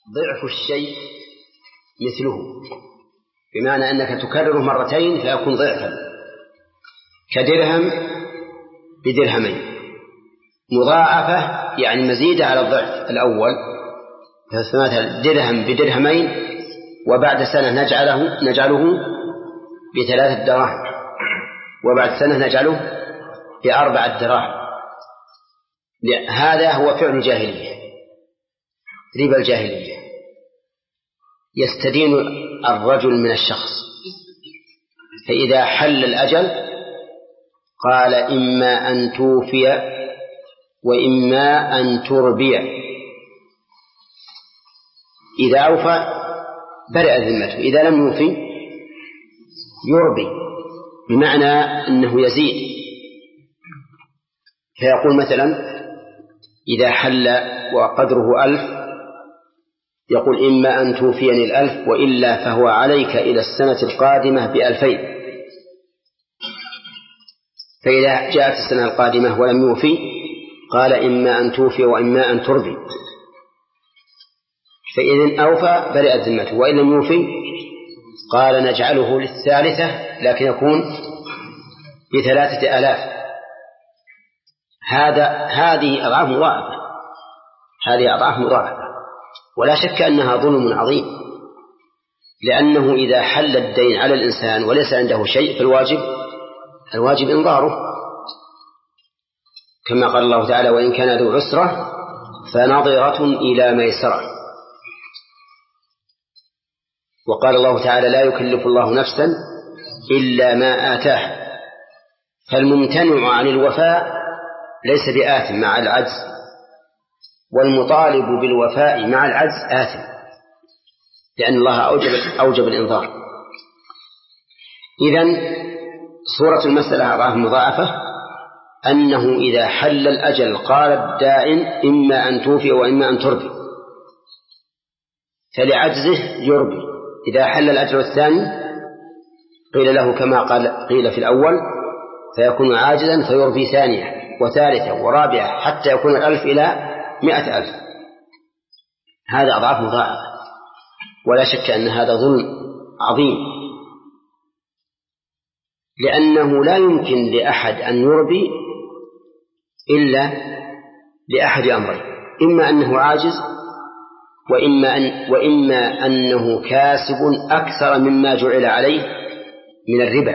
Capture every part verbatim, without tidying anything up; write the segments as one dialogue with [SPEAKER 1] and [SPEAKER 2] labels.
[SPEAKER 1] ضعف الشيء مثله، بمعنى أنك تكرره مرتين فيكون ضعفا، كدرهم بدرهمين. مضاعفة يعني مزيدة على الضعف الأول، فمثلا درهم بدرهمين وبعد سنة نجعله نجعله بثلاثة دراهم، وبعد سنة نجعله بأربعة دراهم. هذا هو فعل الجاهلية، ربا الجاهلية. يستدين الرجل من الشخص، فإذا حل الأجل قال إما أن توفي وإما أن تربي. إذا أوفى برئ ذمته، إذا لم يوفي يربي، بمعنى أنه يزيد. فيقول مثلا إذا حل وقدره ألف يقول إما أن توفيني الألف وإلا فهو عليك إلى السنة القادمة بألفين. فإذا جاءت السنة القادمة ولم يوفي قال إما أن توفي وإما أن تربي، فإذن أوفى برئت ذمته، وإن لم يوفي قال نجعله للثالثة لكن يكون بثلاثة آلاف. هذا هذه أضعاف مضاعفة، هذه أضعاف مضاعفة، ولا شك أنها ظلم عظيم، لأنه إذا حل الدين على الإنسان وليس عنده شيء فالواجب الواجب إنظاره، كما قال الله تعالى وإن كان ذو عسرة فنظرة إلى ميسرة. وقال الله تعالى لا يكلف الله نفسا إلا ما آتاها، فالممتنع عن الوفاء ليس بآثم مع العجز، والمطالب بالوفاء مع العجز آثم، لأن الله أوجب, أوجب الإنظار. إذن صورة المسألة أضعاف مضاعفة أنه إذا حل الأجل قال الدائن إما أن توفي وإما أن تربي، فلعجزه يربي. إذا حل الأجل الثاني قيل له كما قال قيل في الأول فيكون عاجزا فيربي ثانية وثالثة ورابعة حتى يكون الألف إلى مئة ألف. هذا أضعاف مضاعفة، ولا شك أن هذا ظلم عظيم، لأنه لا يمكن لأحد أن يربي إلا لأحد أمرين، إما أنه عاجز وإما, أن وإما أنه كاسب أكثر مما جعل عليه من الربا،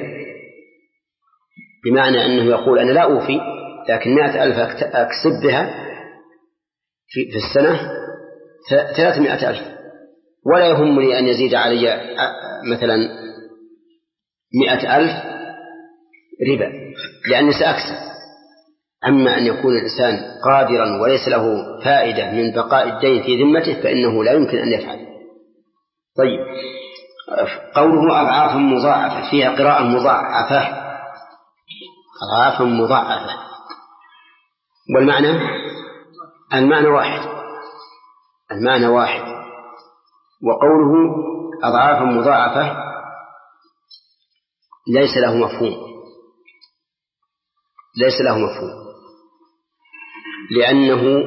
[SPEAKER 1] بمعنى أنه يقول أنا لا أوفي لكن مائة ألف أكسب بها في السنة ثلاثمائة ألف، ولا يهمني أن يزيد علي مثلا مائة ألف ربا لأني سأكسب. أما أن يكون الإنسان قادرا وليس له فائدة من بقاء الدين في ذمته فإنه لا يمكن أن يفعل. طيب، قوله أضعاف مضاعفة فيها قراءة مضاعفة، أضعاف مضاعفة، والمعنى المعنى واحد المعنى واحد وقوله أضعاف مضاعفة ليس له مفهوم ليس له مفهوم لأنه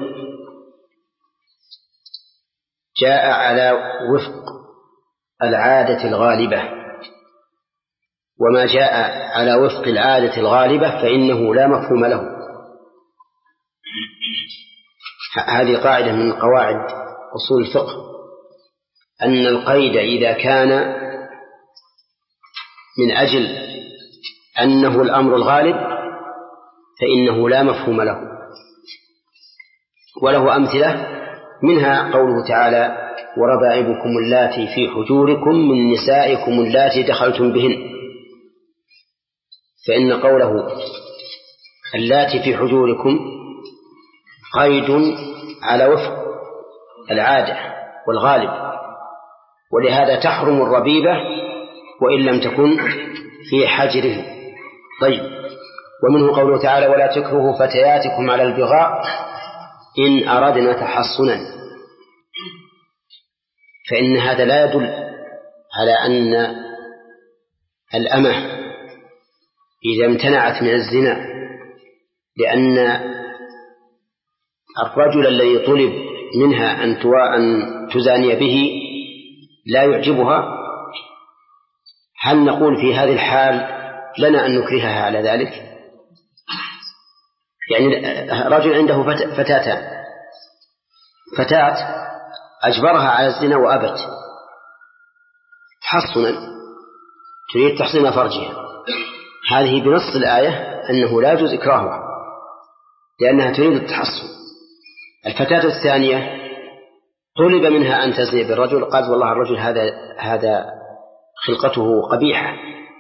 [SPEAKER 1] جاء على وفق العادة الغالبة، وما جاء على وفق العادة الغالبة فإنه لا مفهوم له. هذه قاعدة من قواعد أصول الفقه، أن القيد إذا كان من أجل أنه الأمر الغالب فإنه لا مفهوم له. وله أمثلة، منها قوله تعالى وربائبكم اللاتي في حجوركم من نسائكم اللاتي دخلتم بهن، فإن قوله اللاتي في حجوركم قيد على وفق العادة والغالب، ولهذا تحرم الربيبة وإن لم تكن في حجره. طيب، ومنه قوله تعالى ولا تكرهوا فتياتكم على البغاء إن أردنا تحصنا، فإن هذا لا يدل على أن الأمة إذا امتنعت من الزنا، لأن الرجل الذي طلب منها أن تزاني به لا يعجبها، هل نقول في هذه الحال لنا أن نكرهها على ذلك؟ يعني رجل عنده فتاتان، فتاة أجبرها على الزنا وأبت تحصنا، تريد تحصين فرجها، هذه بنص الآية أنه لا يجوز إكراهها لأنها تريد التحصن. الفتاة الثانية طلب منها أن تزني بالرجل، قالت والله الرجل هذا هذا خلقته قبيحة،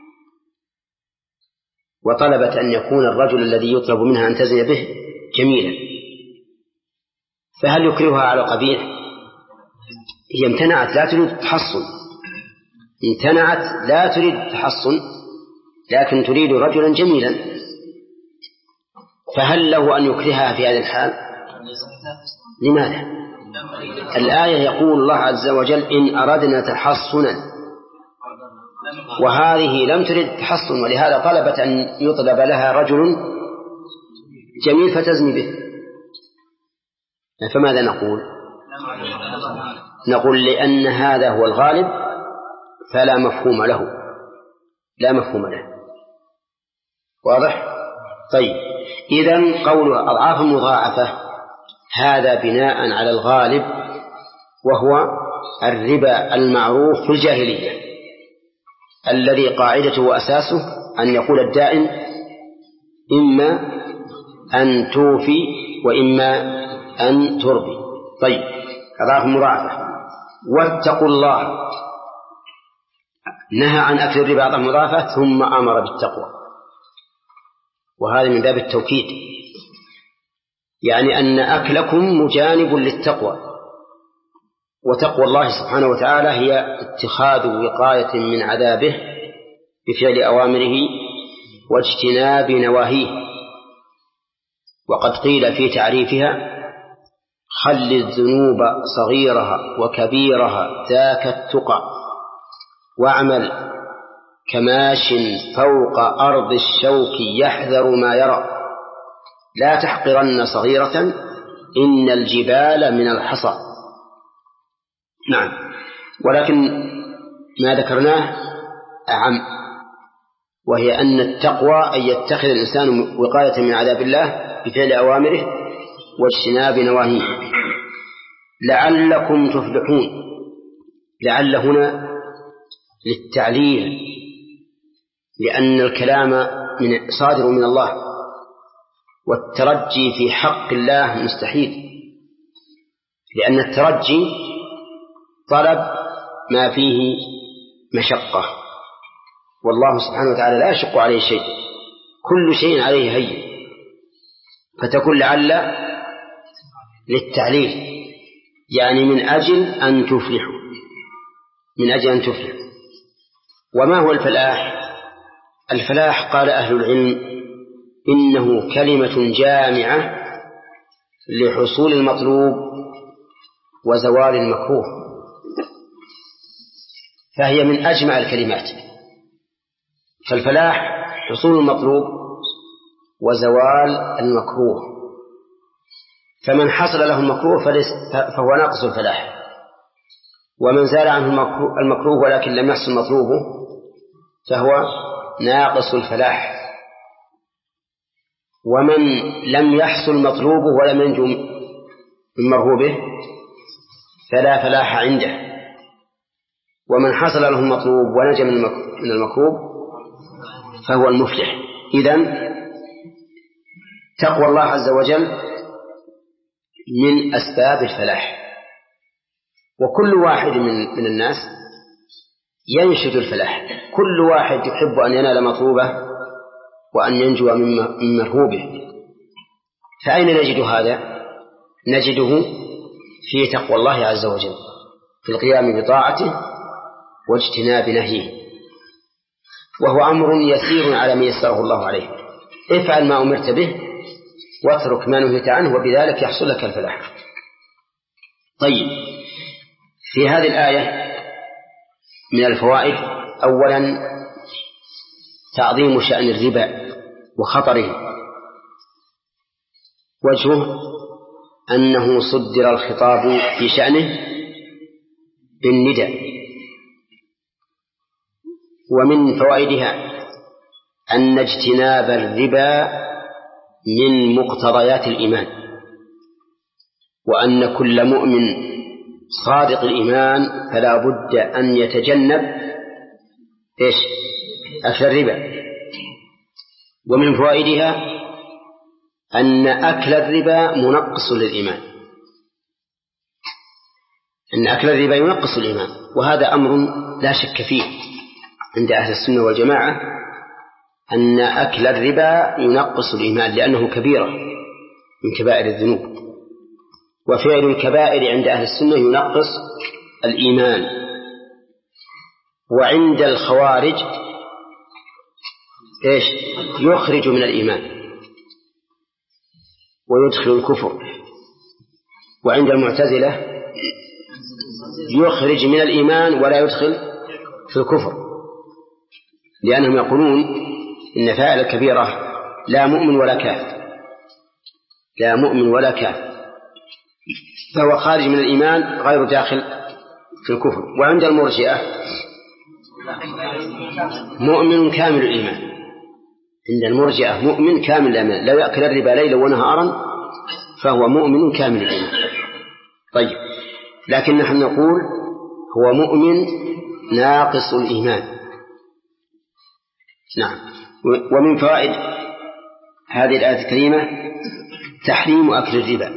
[SPEAKER 1] وطلبت أن يكون الرجل الذي يطلب منها أن تزني به جميلا، فهل يكرهها على قبيح؟ هي امتنعت لا تريد التحصن، امتنعت لا تريد التحصن لكن تريد رجلا جميلا، فهل له أن يكرهها في هذا الحال؟ لماذا؟ الآية يقول الله عز وجل إن أردنا تحصنا، وهذه لم تريد تحصن، ولهذا طلبت أن يطلب لها رجل جميل فتزني به. فماذا نقول؟ نقول لأن هذا هو الغالب فلا مفهوم له، لا مفهوم له. واضح؟ طيب، إذن قول أضعاف مضاعفة هذا بناء على الغالب، وهو الربا المعروف في الجاهلية الذي قاعدته وأساسه أن يقول الدائن إما أن توفي وإما أن تربي. طيب، أضعاف مضاعفة. واتقوا الله، نهى عن أكل الربا أضعاف مضاعفة ثم أمر بالتقوى، وهذا من باب التوكيد، يعني أن أكلكم مجانب للتقوى، وتقوى الله سبحانه وتعالى هي اتخاذ وقاية من عذابه بفعل أوامره واجتناب نواهيه. وقد قيل في تعريفها خل الذنوب صغيرها وكبيرها ذاك التقى، واعمل كماش فوق أرض الشوك يحذر ما يرى، لا تحقرن صغيرة إن الجبال من الحصى. نعم، ولكن ما ذكرناه أعم، وهي أن التقوى أن يتخذ الإنسان وقاية من عذاب الله بفعل أوامره واجتناب نواهيه لعلكم تفلحون. لعل هنا للتعليل، لأن الكلام من صادر من الله، والترجي في حق الله مستحيل، لأن الترجي طلب ما فيه مشقة، والله سبحانه وتعالى لا يشق عليه شيء، كل شيء عليه هين، فتكون لعل للتعليل، يعني من أجل أن تفلحوا، من أجل أن تفلحوا. وما هو الفلاح؟ الفلاح قال أهل العلم إنه كلمة جامعة لحصول المطلوب وزوال المكروه، فهي من أجمع الكلمات. فالفلاح حصول المطلوب وزوال المكروه، فمن حصل له المكروه فهو ناقص الفلاح، ومن زال عنه المكروه ولكن لم يحصل مطلوبه فهو ناقص الفلاح، ومن لم يحصل مطلوبه ولم ينجو من مرهوبه فلا فلاح عنده، ومن حصل له المطلوب ونجا من المكروب فهو المفلح. إذن تقوى الله عز وجل من أسباب الفلاح، وكل واحد من, من الناس ينشد الفلاح، كل واحد يحب أن ينال مطلوبه وأن ينجو من مرهوبه. فأين نجد هذا؟ نجده في تقوى الله عز وجل، في القيام بطاعته واجتناب نهيه، وهو أمر يسير على من يسره الله عليه. افعل ما أمرت به واترك ما نهيت عنه، وبذلك يحصل لك الفلاح. طيب، في هذه الآية من الفوائد أولا تعظيم شأن الربا وخطره، وجهه أنه صدر الخطاب في شأنه بالندى. ومن فوائدها أن اجتناب الربا من مقتضيات الإيمان، وأن كل مؤمن صادق الإيمان فلا بد أن يتجنب إيش؟ أكل الربا. ومن فوائدها أن أكل الربا منقص للإيمان، أن أكل الربا ينقص الإيمان، وهذا أمر لا شك فيه عند أهل السنة والجماعة، أن أكل الربا ينقص الإيمان لأنه كبيرة من كبائر الذنوب، وفعل الكبائر عند أهل السنة ينقص الإيمان. وعند الخوارج إيش؟ يخرج من الإيمان ويدخل الكفر. وعند المعتزلة يخرج من الإيمان ولا يدخل في الكفر، لأنهم يقولون إن فاعل الكبيرة لا مؤمن ولا كافر، لا مؤمن ولا كافر، فهو خارج من الإيمان غير داخل في الكفر. وعند المرجئة مؤمن كامل الإيمان، عند المرجئة مؤمن كامل الإيمان، لو يأكل الربا ليلا ونهارا فهو مؤمن كامل الإيمان. طيب، لكن نحن نقول هو مؤمن ناقص الإيمان. نعم. ومن فوائد هذه الآية الكريمة تحريم أكل الربا،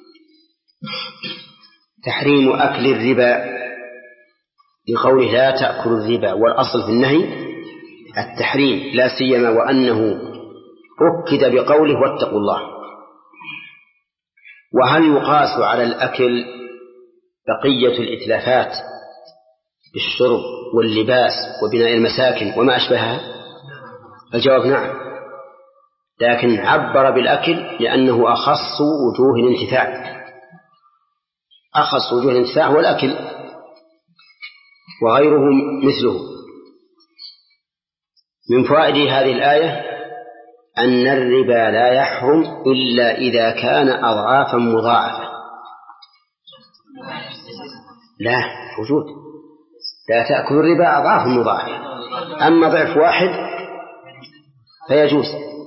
[SPEAKER 1] تحريم أكل الربا لقوله لا تأكل الربا، والأصل في النهي التحريم، لا سيما وأنه أكد بقوله واتقوا الله. وهل يقاس على الأكل بقية الإتلافات بالشرب واللباس وبناء المساكن وما أشبهها؟ الجواب نعم، لكن عبر بالأكل لأنه أخص وجوه الانتفاع، أخص وجوه الانتفاع هو الأكل، وغيره مثله. من فوائد هذه الآية أن الربا لا يحرم إلا إذا كان أضعافا مضاعفة. لا وجود، لا تأكل الربا أضعاف مضاعفة، أما ضعف واحد فيجوز.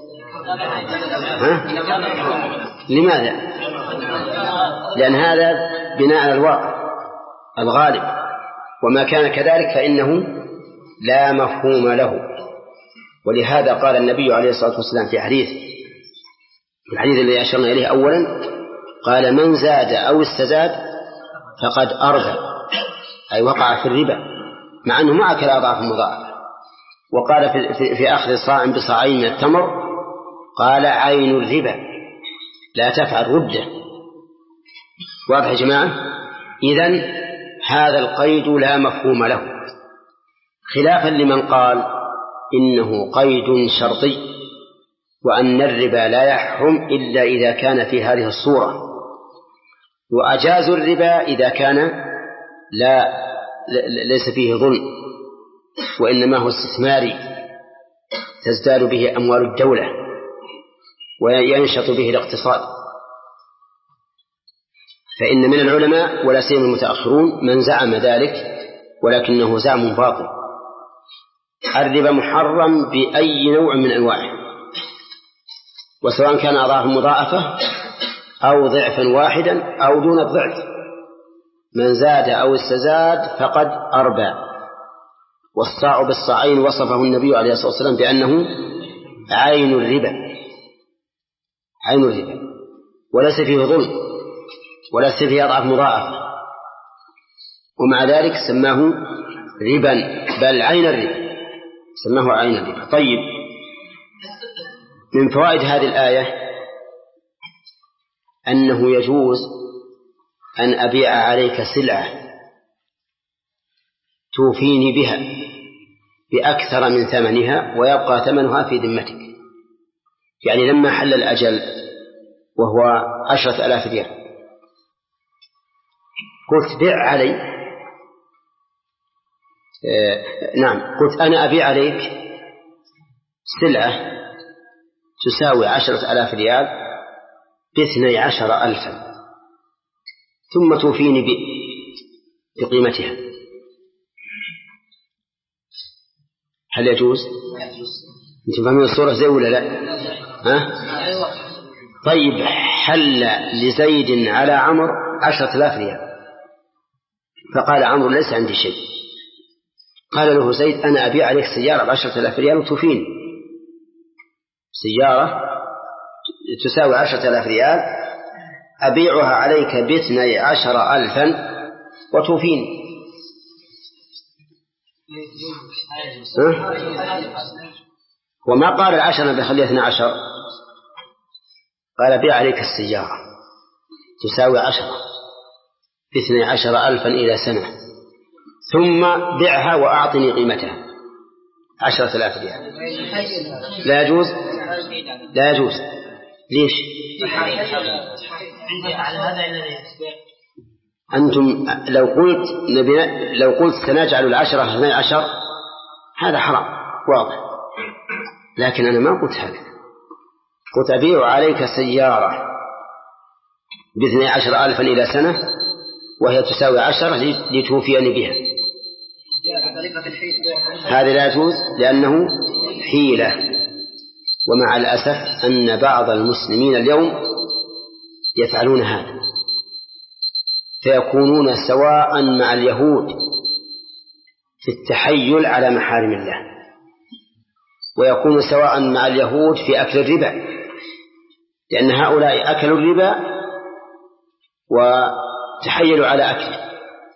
[SPEAKER 1] ها؟ لماذا؟ لأن هذا بناء على الواقع الغالب، وما كان كذلك فإنه لا مفهوم له. ولهذا قال النبي عليه الصلاة والسلام في حديث الحديث الذي أشرنا إليه أولا، قال من زاد أو استزاد فقد أربى، أي وقع في الربا، مع أنه ما أكل أضعاف مضاعفة. وقال في, في, في آخر صاع بصاعين من التمر قال عين الربا لا تفعل ردة. واضح يا جماعة؟ إذن هذا القيد لا مفهوم له، خلافا لمن قال إنه قيد شرطي، وأن الربا لا يحرم إلا إذا كان في هذه الصورة، وأجازوا الربا إذا كان لا ليس فيه ظلم، وإنما هو استثماري تزداد به أموال الدولة وينشط به الاقتصاد. فإن من العلماء ولا سيما المتأخرون من زعم ذلك، ولكنه زعم باطل. الربا محرم بأي نوع من أنواعه، وسواء كان أضعاف مضاعفة أو ضعفا واحدا أو دون الضعف، من زاد أو استزاد فقد أربى. والصاع بالصاعين وصفه النبي عليه الصلاة والسلام بأنه عين الربا، عين الربا، وليس فيه ظلم وليس فيه أضعاف مضاعفة، ومع ذلك سماه ربا، بل عين الربا، سماه عين الربا. طيب، من فوائد هذه الآية أنه يجوز أن أبيع عليك سلعة توفيني بها بأكثر من ثمنها ويبقى ثمنها في ذمتك. يعني لما حل الأجل وهو عشرة آلاف ريال قلت بيع علي، آه نعم قلت أنا أبيع عليك سلعة تساوي عشرة آلاف ريال باثني عشر ألفا، ثم توفيني بقيمتها. هل يجوز؟ أنتم فاهمين الصورة زي ولا لا؟ ها؟ طيب حل لزيد على عمرو عشرة آلاف ريال، فقال عمرو ليس عندي شيء. قال له زيد أنا أبيع عليك سيارة بعشرة آلاف ريال وتوفيني، سيارة تساوي عشرة آلاف ريال أبيعها عليك باثني عشر ألفا وتوفيني. وما قال العشرة بخلي اثنى عشر، قال بيع عليك السيارة تساوي عشرة باثني عشر ألفا إلى سنة، ثم بيعها وأعطني قيمتها عشرة آلاف ريال. لا يجوز؟ لا يجوز. ليش؟ أنتم لو قلت نبي لو قلت سنجعل العشرة اثني عشر هذا حرام واضح، لكن أنا ما قلت هذا، قلت أبيع عليك سيارة باثني عشر ألفا إلى سنة وهي تساوي عشرة لتوفيني بها. هذا لا يجوز لأنه حيلة. ومع الأسف أن بعض المسلمين اليوم يفعلون هذا، فيكونون سواء مع اليهود في التحيل على محارم الله، ويكون سواء مع اليهود في أكل الربا، لأن هؤلاء أكلوا الربا وتحيلوا على أكله،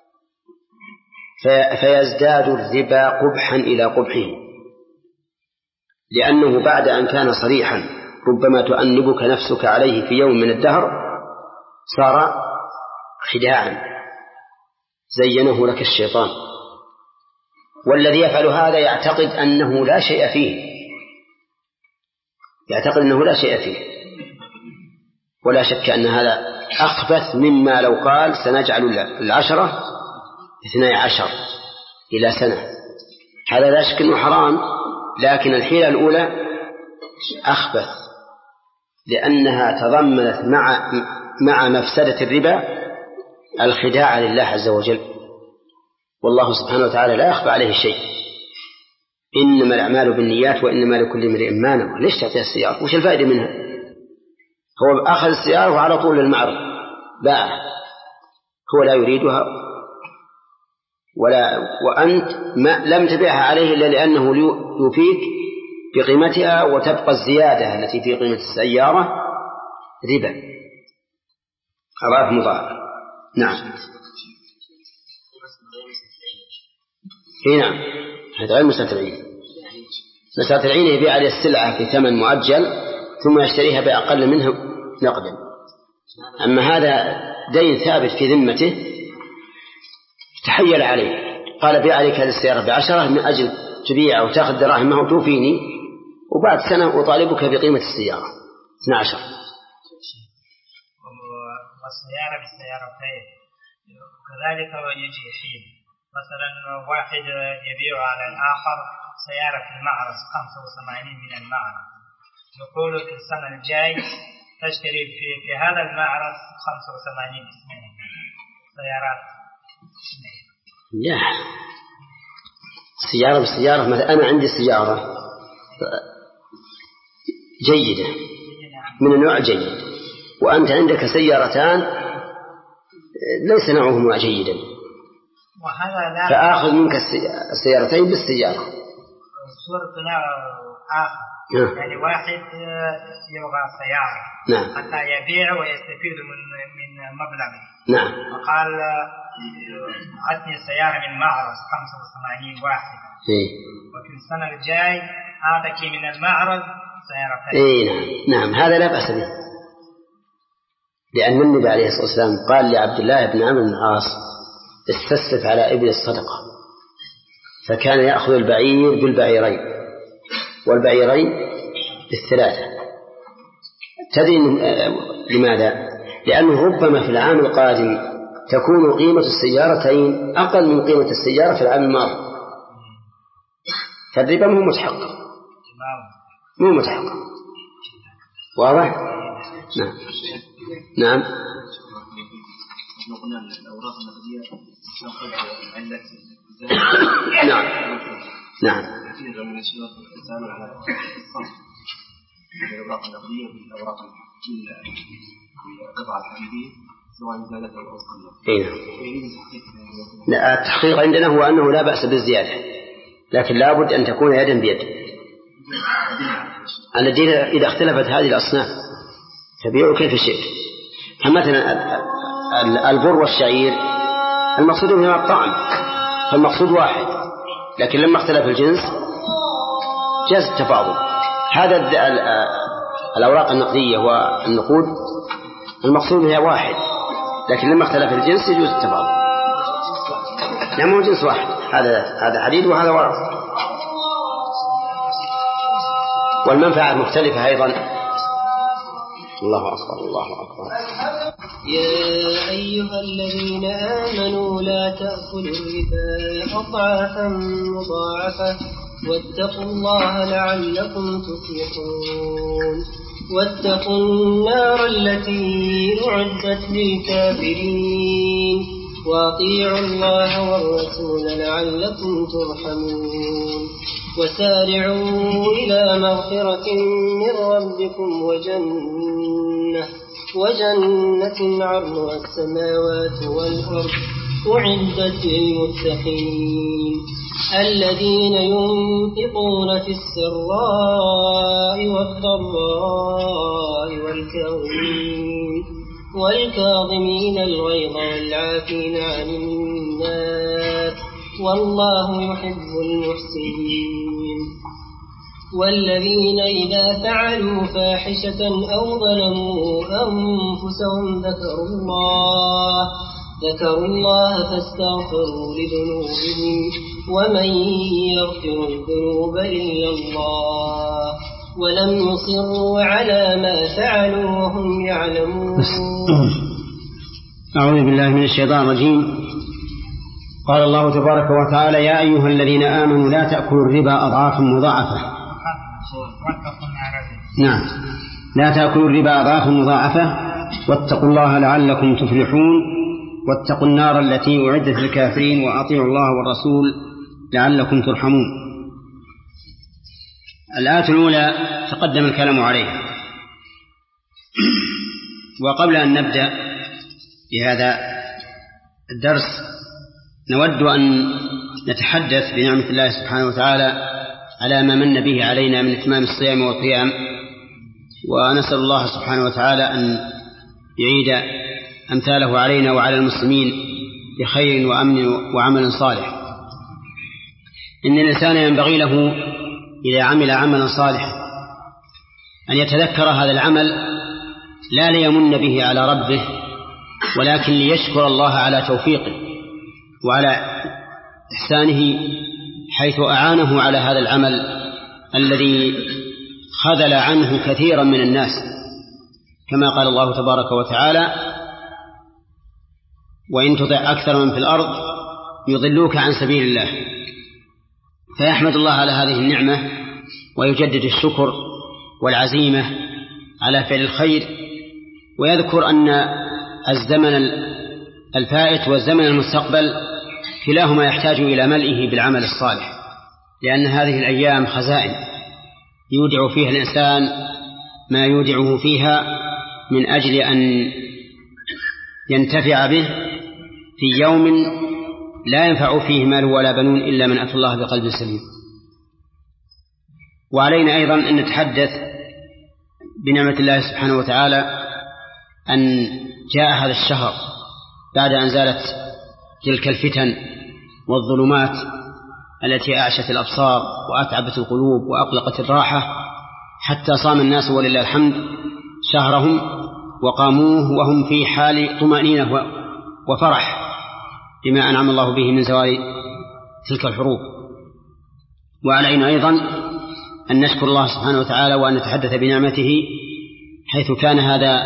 [SPEAKER 1] فيزداد الربا قبحا إلى قبحه، لأنه بعد أن كان صريحا ربما تؤنبك نفسك عليه في يوم من الدهر صار خداعا زينه لك الشيطان. والذي يفعل هذا يعتقد أنه لا شيء فيه، يعتقد أنه لا شيء فيه، ولا شك أن هذا أخبث مما لو قال سنجعل العشرة اثني عشر إلى سنة. هذا لا شك أنه حرام، لكن الحيلة الأولى أخبث، لأنها تضمنت مع مع مفسدة الربا الخداع لله عز وجل، والله سبحانه وتعالى لا يخفى عليه شيء. إنما الأعمال بالنيات وإنما لكل امرئ ما نوى. ليش تعطيها السيارة؟ وش الفائدة منها؟ هو أخذ السيارة وعلى طول المعرض باعها، هو لا يريدها، ولا وأنت ما لم تبيعها عليه إلا لأنه يوفيك بقيمتها، وتبقى الزيادة التي في قيمة السيارة ربا أضعاف مضاعفة. نعم. إيه نعم، هذا غير مسألة العين. مسألة العين يبيع عليه السلعة في ثمن مؤجل ثم يشتريها بأقل منه نقدا. أما هذا دين ثابت في ذمته تحيل عليه، قال بيع عليك هذه السيارة بعشرة من أجل تبيع أو تأخذ دراهمها وتوفيني، وبعد سنة أطالبك بقيمة السيارة اثني عشر.
[SPEAKER 2] والسيارة بالسيارتين كذلك يجي فيه مثلا واحد يبيع على الآخر سيارة في المعرض خمسة وثمانين من المعرض، يقول في السنة الجاي تشتري في, في هذا المعرض خمسة وثمانين سيارات.
[SPEAKER 1] لا، سيارة بالسيارة. مثلا أنا عندي سيارة جيدة من النوع جيد، وأنت عندك سيارتان ليس نوعهما جيدا، فآخذ منك السيارتين بالسيارة.
[SPEAKER 2] صورة نوع آخر.
[SPEAKER 1] نعم.
[SPEAKER 2] يعني واحد يبغى سيارة.
[SPEAKER 1] نعم.
[SPEAKER 2] حتى يبيع ويستفيد من من مبلغه.
[SPEAKER 1] نعم.
[SPEAKER 2] فقال عطني سيارة من معرض خمسة وثمانين واحد.
[SPEAKER 1] إيه.
[SPEAKER 2] وفي السنة الجاي أعطيك من المعرض سيارتين.
[SPEAKER 1] إيه نعم. نعم، هذا لا بأس به، لأن النبي عليه الصلاة والسلام قال لعبد الله بن عمرو بن العاص استسلف على إبل الصدقة، فكان يأخذ البعير بالبعيرين والبعيرين بالثلاثة. تدري لماذا؟ لأنه ربما في العام القادم تكون قيمة السيارتين أقل من قيمة السيارة في العام الماضي، فالربا مو متحقق، مو متحقق. واضح؟ نعم. نعم.
[SPEAKER 3] قلنا الأوراق النقدية تأخذ علة
[SPEAKER 1] نعم نعم
[SPEAKER 3] كثير من الشباب يسألون على الصرف الأوراق النقدية بالأوراق بالقطع الحديدية سواء زادت أو أقلت.
[SPEAKER 1] إيه. لا التحقيق عندنا هو أنه لا بأس بالزيادة، لكن لا بد أن تكون يدا بيد. الذين إذا اختلفت هذه الأصناف تبيع كيف شئت. فمثلا البر والشعير المقصود منهما الطعم، فالمقصود واحد، لكن لما اختلف الجنس جاز التفاضل. هذا الأوراق النقدية والنقود المقصود بها واحد، لكن لما اختلف الجنس يجوز التفاضل. لا مو جنس واحد، هذا هذا حديد وهذا ورق، والمنفعة مختلفة أيضا. الله أكبر الله أكبر.
[SPEAKER 4] يا أيها الذين آمنوا لا تأكلوا الربا أضعافا مضاعفة واتقوا الله لعلكم تفلحون. واتقوا النار التي أعدت للكافرين وأطيعوا الله والرسول لعلكم ترحمون. وسارعوا إلى مغفرة من ربكم وجنة وجنة عرضها السماوات والأرض أعدت للمتقين الذين ينفقون في السراء والضراء والكاظمين والكاظمين الغيظ والعافين عن الناس والله يحب المحسنين. والذين إذا فعلوا فاحشة أو ظلموا أنفسهم ذكروا الله ذكروا الله فاستغفروا لذنوبهم ومن يغفر الذنوب إلا الله ولم يصروا على ما فعلوا وهم يعلمون.
[SPEAKER 1] أعوذ بالله من الشيطان الرجيم. قال الله تبارك وتعالى: يا أيها الذين آمنوا لا تأكلوا الربا أضعافا مضاعفة. نعم، لا تأكلوا الربا أضعافا مضاعفة واتقوا الله لعلكم تفلحون. واتقوا النار التي أعدت للكافرين وأطيعوا الله والرسول لعلكم ترحمون. الآية الأولى تقدم الكلام عليها، وقبل أن نبدأ بهذا الدرس نود أن نتحدث بنعمة الله سبحانه وتعالى على ما من به علينا من إتمام الصيام والقيام، ونسأل الله سبحانه وتعالى أن يعيد أمثاله علينا وعلى المسلمين بخير وأمن وعمل صالح. إن الإنسان ينبغي له إذا عمل عملا صالحا أن يتذكر هذا العمل لا ليمن به على ربه، ولكن ليشكر الله على توفيقه وعلى إحسانه حيث أعانه على هذا العمل الذي خذل عنه كثيرا من الناس، كما قال الله تبارك وتعالى: وإن تطع أكثر من في الأرض يضلوك عن سبيل الله. فيحمد الله على هذه النعمة ويجدد الشكر والعزيمة على فعل الخير، ويذكر أن الزمن الفائت والزمن المستقبل كلاهما يحتاج إلى ملئه بالعمل الصالح، لأن هذه الأيام خزائن يودع فيها الإنسان ما يودعه فيها من أجل أن ينتفع به في يوم لا ينفع فيه مال ولا بنون إلا من أتى الله بقلب سليم. وعلينا أيضا أن نتحدث بنعمة الله سبحانه وتعالى أن جاء هذا الشهر بعد أن زالت تلك الفتن والظلمات التي أعشت الأبصار وأتعبت القلوب وأقلقت الراحة، حتى صام الناس ولله الحمد شهرهم وقاموه وهم في حال طمأنينة وفرح بما أنعم الله به من زوال تلك الحروب. وعلينا أيضا أن نشكر الله سبحانه وتعالى وأن نتحدث بنعمته حيث كان هذا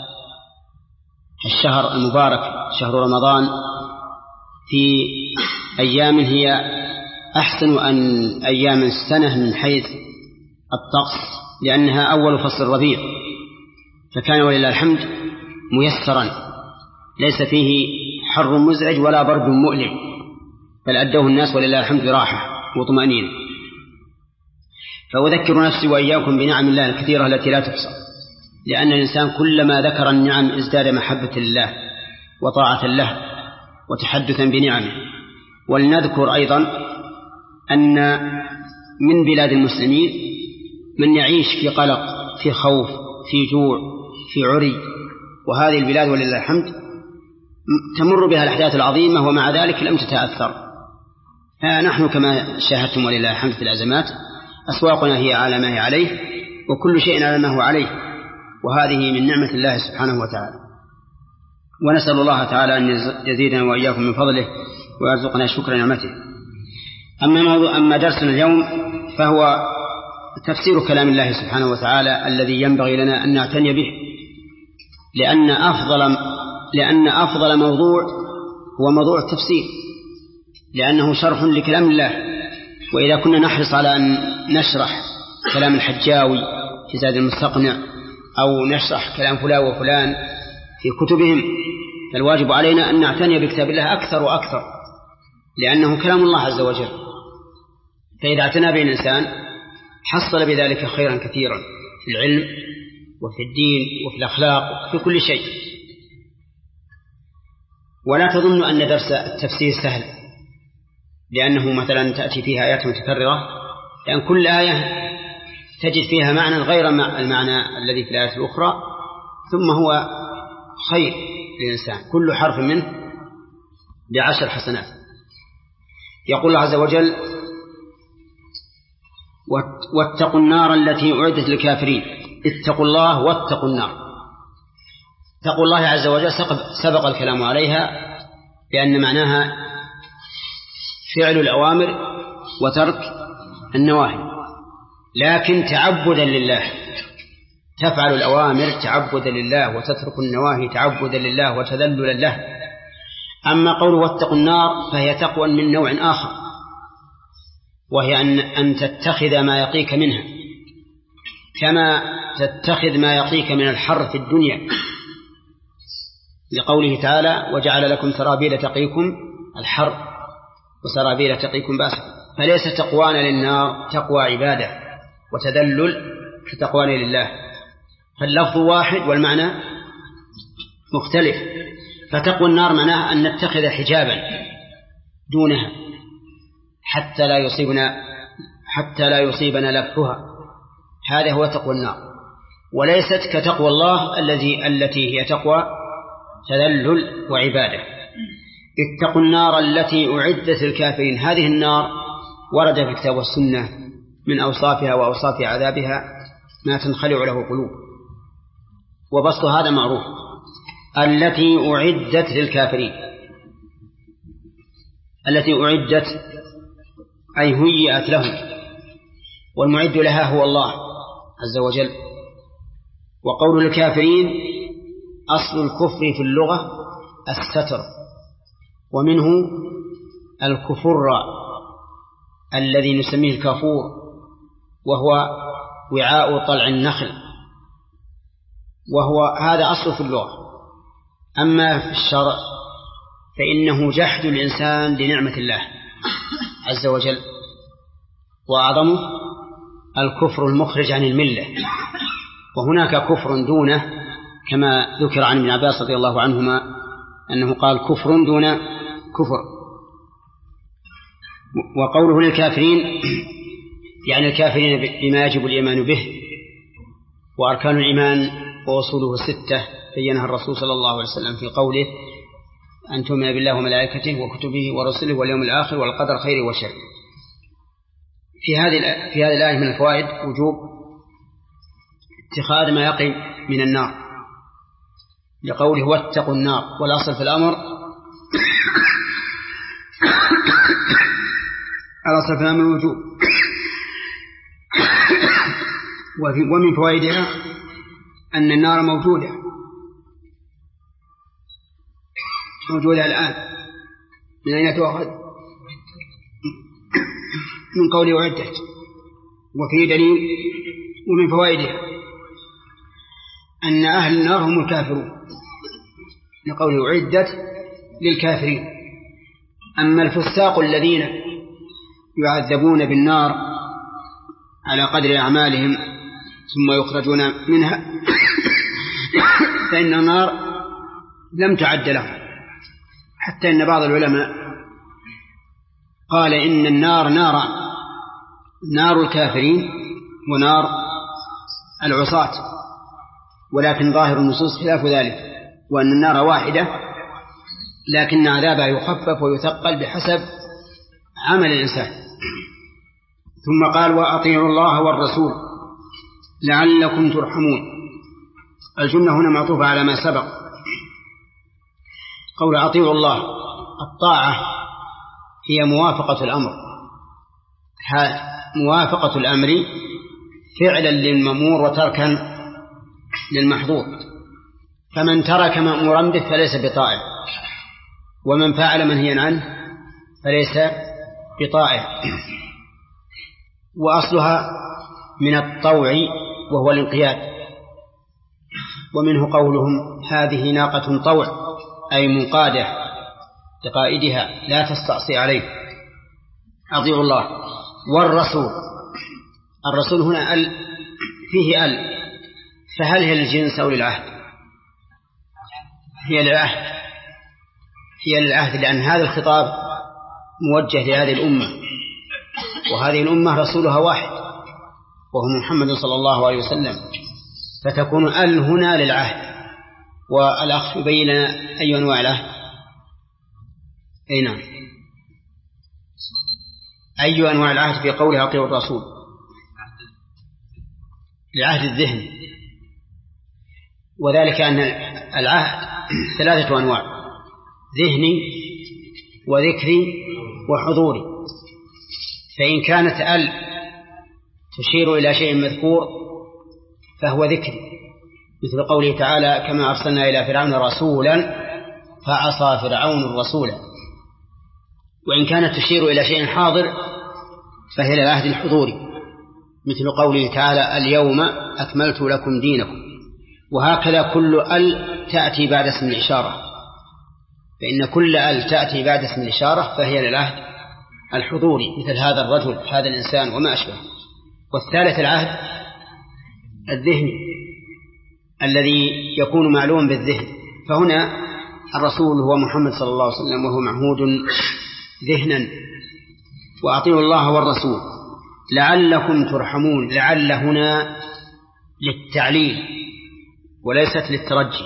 [SPEAKER 1] الشهر المبارك شهر رمضان في أيام هي أحسن أن أيام السنة من حيث الطقس، لأنها أول فصل الربيع، فكان ولله الحمد ميسرا ليس فيه حر مزعج ولا برد مؤلم، بل أدوه الناس ولله الحمد براحة وطمأنينة. فأذكر نفسي وإياكم بنعم الله الكثيرة التي لا تحصى، لأن الإنسان كلما ذكر النعم ازداد محبة لله وطاعة له وتحدثا بنعمه. ولنذكر أيضا أن من بلاد المسلمين من يعيش في قلق، في خوف، في جوع، في عري، وهذه البلاد ولله الحمد تمر بها الأحداث العظيمة ومع ذلك لم تتأثر. نحن كما شاهدتم ولله الحمد في الأزمات أسواقنا هي على ما هي عليه، وكل شيء على ما هو عليه، وهذه من نعمة الله سبحانه وتعالى. ونسأل الله تعالى أن يزيدنا وإياكم من فضله ويرزقنا شكر نعمته. أما, موضوع أما درسنا اليوم فهو تفسير كلام الله سبحانه وتعالى الذي ينبغي لنا أن نعتني به، لأن أفضل, لأن أفضل موضوع هو موضوع التفسير، لأنه شرح لكلام الله. وإذا كنا نحرص على أن نشرح كلام الحجاوي في زاد المستقنع أو نشرح كلام فلان وفلان في كتبهم، فالواجب علينا أن نعتني بكتاب الله أكثر وأكثر، لأنه كلام الله عز وجل. فإذا اعتنى به الإنسان حصل بذلك خيرا كثيرا في العلم وفي الدين وفي الأخلاق وفي كل شيء. ولا تظن أن درس التفسير سهل، لأنه مثلا تأتي فيها آيات متكررة، لأن كل آية تجد فيها معنى غير المعنى الذي في الآية الأخرى، ثم هو خير للإنسان، كل حرف منه بعشر حسنات. يقول الله عز وجل: واتقوا النار التي أعدت للكافرين. اتقوا الله واتقوا النار. تقوى الله عز وجل سبق الكلام عليها، لأن معناها فعل الأوامر وترك النواهي، لكن تعبدا لله. تفعل الأوامر تعبدا لله وتترك النواهي تعبدا لله وتذللا له. أما قوله واتقوا النار فهي تقوى من نوع آخر، وهي أن, أن تتخذ ما يقيك منها، كما تتخذ ما يقيك من الحر في الدنيا، لقوله تعالى: وجعل لكم سرابيل تقيكم الحر وسرابيل تقيكم بأسا. فليس تقوانا للنار تقوى عبادة وتذلل كتقوانا لله، فاللفظ واحد والمعنى مختلف. فتقوى النار معناها أن نتخذ حجابا دونها حتى لا يصيبنا حتى لا يصيبنا لفها، هذا هو تقوى النار، وليست كتقوى الله الذي التي هي تقوى تذلل وعبادة. اتقوا النار التي أعدت للكافرين. هذه النار ورد في الكتاب والسنة من أوصافها وأوصاف عذابها ما تنخلع له القلوب، وبسط هذا معروف. التي أعدت للكافرين، التي أعدت أي هيئت لهم، والمعد لها هو الله عز وجل. وقول الكافرين أصل الكفر في اللغة الستر، ومنه الكفر الذي نسميه الكافور، وهو وعاء طلع النخل، وهو هذا أصل في اللغة. أما في الشرع فإنه جحد الإنسان لنعمة الله عز وجل، وأعظمه الكفر المخرج عن الملة. وهناك كفر دونه، كما ذكر عن ابن عباس رضي الله عنهما أنه قال: كفر دون كفر. وقوله للكافرين يعني الكافرين بما يجب الإيمان به، وأركان الإيمان وأصوله الستة بينها الرسول صلى الله عليه وسلم في قوله: أن تؤمن بالله وملائكته وكتبه ورسله واليوم الآخر والقدر خير وشر. في هذه في هذه الآية من الفوائد وجوب اتخاذ ما يقي من النار، لقوله واتقوا النار، والأصل في الأمر الأصل في الأمر الوجوب. ومن فوائدها أن النار موجودة موجودة الآن. من أين تؤخذ؟ من قوله أعدت. وفي دليل ومن فوائدها أن أهل النار هم الكافرون، لقوله أعدت للكافرين. أما الفساق الذين يعذبون بالنار على قدر أعمالهم ثم يخرجون منها فإن النار لم تعد لهم، حتى إن بعض العلماء قال إن النار نار نار الكافرين ونار العصاة، ولكن ظاهر النصوص خلاف ذلك، وأن النار واحدة لكن عذابها يخفف ويثقل بحسب عمل الإنسان. ثم قال وأطيعوا الله والرسول لعلكم ترحمون. الجملة هنا معطوفة على ما سبق. قول أطيعوا الله، الطاعة هي موافقة الأمر، موافقة الأمر فعلا للمأمور وتركا للمحظور، فمن ترك مأمورا به فليس بطائع، ومن فعل منهيا عنه فليس بطائع. وأصلها من الطوع وهو الانقياد، ومنه قولهم هذه ناقة طوع أي منقادة لقائدها لا تستعصي عليه. أطيعوا الله والرسول. الرسول هنا ال فيه ال، فهل هي للجنس أو للعهد؟ هي للعهد، هي للعهد، لأن هذا الخطاب موجه لهذه الأمة، وهذه الأمة رسولها واحد وهو محمد صلى الله عليه وسلم، فتكون ال هنا للعهد. والأخ يبين لنا أي أنواع العهد. أي نعم، أي أنواع العهد في قوله أطيعوا الرسول؟ العهد الذهني، وذلك أن العهد ثلاثة أنواع: ذهني وذكري وحضوري. فإن كانت ال تشير إلى شيء مذكور فهو ذكري، مثل قوله تعالى كما أرسلنا إلى فرعون رسولا فعصى فرعون الرسول. وإن كانت تشير إلى شيء حاضر فهي العهد الحضوري، مثل قوله تعالى اليوم أكملت لكم دينكم. وهكذا كل ال تأتي بعد اسم الإشارة، فإن كل ال تأتي بعد اسم الإشارة فهي للعهد الحضوري، مثل هذا الرجل، هذا الإنسان، وما أشبه. والثالث العهد الذهني الذي يكون معلوم بالذهن، فهنا الرسول هو محمد صلى الله عليه وسلم وهو معهود ذهنا. وأطيعوا الله والرسول لعلكم ترحمون. لعل هنا للتعليل وليست للترجي،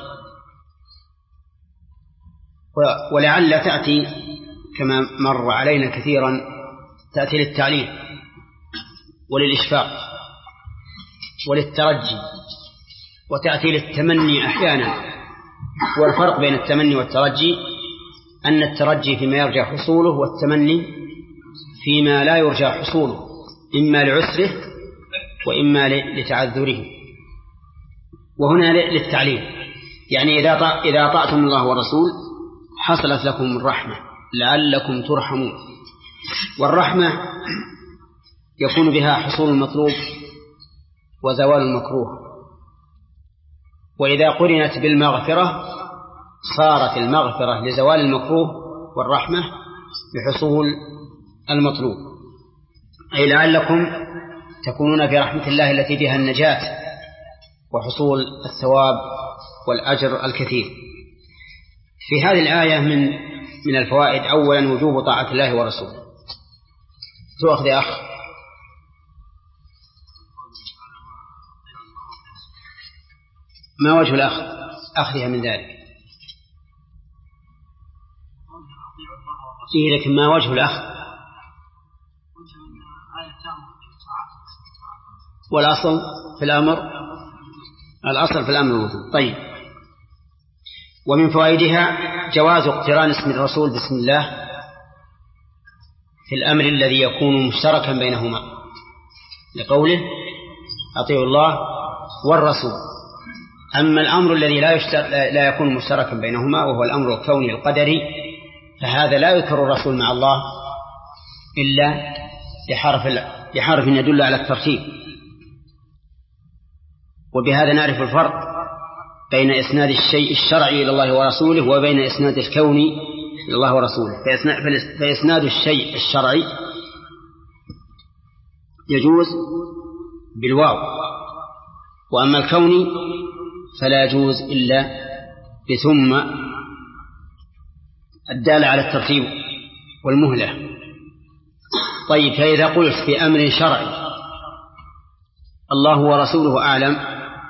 [SPEAKER 1] ولعل تأتي كما مر علينا كثيرا تأتي للتعليل وللإشفاق وللترجي، وتأتي للتمني أحيانا. والفرق بين التمني والترجي أن الترجي فيما يرجى حصوله، والتمني فيما لا يرجى حصوله، إما لعسره وإما لتعذره. وهنا للتعليل، يعني إذا إذا أطعتم الله ورسول حصلت لكم الرحمة لعلكم ترحمون. والرحمة يكون بها حصول المطلوب وزوال المكروه، وإذا قرنت بالمغفرة صارت المغفرة لزوال المكروه والرحمة بحصول المطلوب، أي لعلكم تكونون في رحمة الله التي بها النجاة وحصول الثواب والأجر الكثير. في هذه الآية من من الفوائد: أولا وجوب طاعة الله ورسوله. تؤخذ يا أخ. ما وجه الأخذ أخذها من ذلك؟ فيه، لكن ما وجه الأخذ؟ والأصل في الأمر الأصل في الأمر الوجوب. طيب. ومن فوائدها جواز اقتران اسم الرسول بسم الله في الأمر الذي يكون مشتركا بينهما، لقوله أطيعوا الله والرسول. أما الأمر الذي لا, لا يكون مشتركا بينهما وهو الأمر الكوني القدري فهذا لا يذكر الرسول مع الله إلا بحرف, بحرف يدل على الترتيب. وبهذا نعرف الفرق بين إسناد الشيء الشرعي إلى الله ورسوله وبين إسناد الكون إلى الله ورسوله. فإسناد الشيء الشرعي يجوز بالواو، وأما الكون فلا يجوز إلا بثم الدالة على الترتيب والمهلة. طيب، فإذا قلت في أمر شرعي الله ورسوله أعلم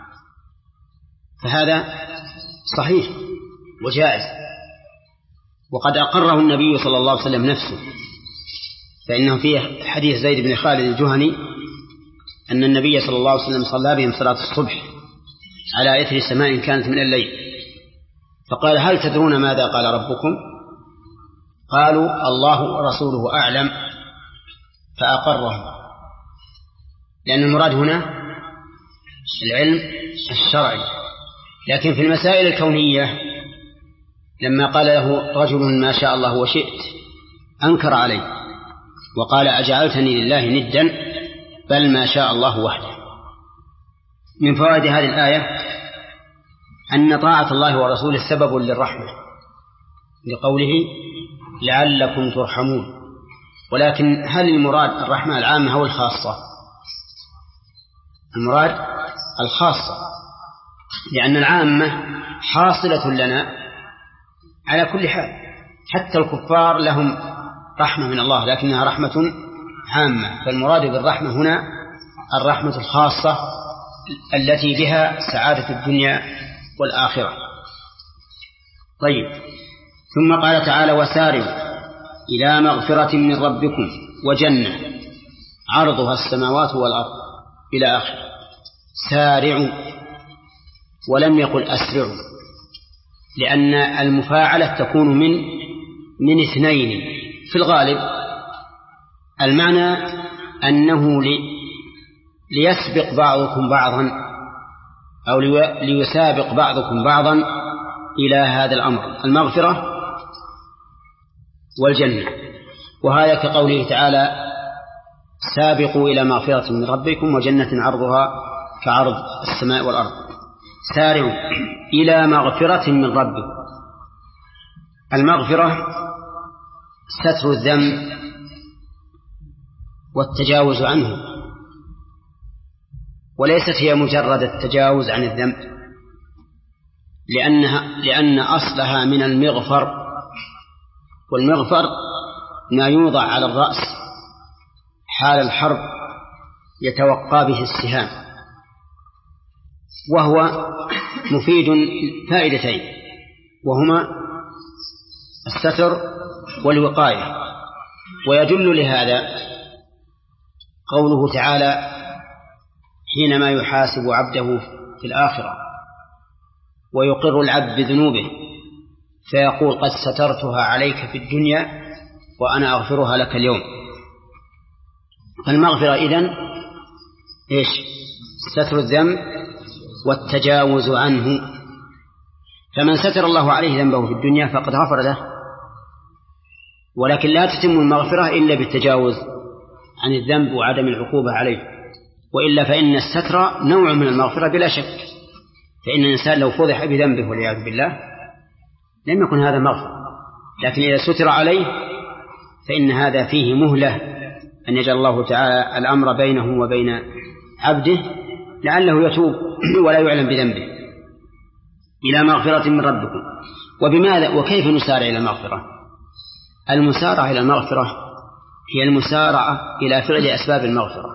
[SPEAKER 1] فهذا صحيح وجائز، وقد أقره النبي صلى الله عليه وسلم نفسه، فإنه في حديث زيد بن خالد الجهني أن النبي صلى الله عليه وسلم صلى بهم صلاة الصبح على إثر سماء كانت من الليل، فقال: هل تدرون ماذا قال ربكم؟ قالوا: الله ورسوله أعلم، فأقرهم، لأن المراد هنا العلم الشرعي. لكن في المسائل الكونية لما قال له رجل ما شاء الله وشئت أنكر عليه وقال: أجعلتني لله ندا بل ما شاء الله وحده. من فوائد هذه الآية أن طاعة الله ورسوله سبب للرحمة، لقوله: لعلكم ترحمون. ولكن هل المراد الرحمة العامة أو الخاصة؟ المراد الخاصة، لأن العامة حاصلة لنا على كل حال، حتى الكفار لهم رحمة من الله لكنها رحمة عامة. فالمراد بالرحمة هنا الرحمة الخاصة التي بها سعادة الدنيا والآخرة. طيب، ثم قال تعالى: وسارعوا إلى مغفرة من ربكم وجنة عرضها السماوات والأرض إلى آخر. سارعوا، ولم يقل أسرعوا، لأن المفاعلة تكون من من اثنين في الغالب. المعنى أنه لي ليسبق بعضكم بعضا أو ليسابق بعضكم بعضا إلى هذا الأمر، المغفرة والجنة. وهذا كقوله تعالى: سابقوا إلى مغفرة من ربكم وجنة عرضها كعرض السماء والأرض. سارعوا إلى مغفرة من ربكم. المغفرة ستر الذنب والتجاوز عنه، وليست هي مجرد التجاوز عن الذنب، لأنها لأن أصلها من المغفر، والمغفر ما يوضع على الرأس حال الحرب يتوقى به السهام، وهو مفيد فائدتين، وهما الستر والوقاية. ويدل لهذا قوله تعالى حينما يحاسب عبده في الآخرة ويقر العبد بذنوبه فيقول: قد سترتها عليك في الدنيا وأنا أغفرها لك اليوم. فالمغفرة إذن إيش؟ ستر الذنب والتجاوز عنه. فمن ستر الله عليه ذنبه في الدنيا فقد غفر له، ولكن لا تتم المغفرة إلا بالتجاوز عن الذنب وعدم العقوبة عليه، وإلا فإن الستر نوع من المغفرة بلا شك. فإن الإنسان لو فضح بذنبه والعياذ بالله لم يكن هذا مغفرة، لكن إذا ستر عليه فإن هذا فيه مهلة أن يجعل الله تعالى الأمر بينه وبين عبده لعله يتوب ولا يعلم بذنبه. إلى مغفرة من ربكم. وبماذا وكيف نسارع إلى المغفرة؟ المسارعة إلى المغفرة هي المسارعة إلى فعل أسباب المغفرة،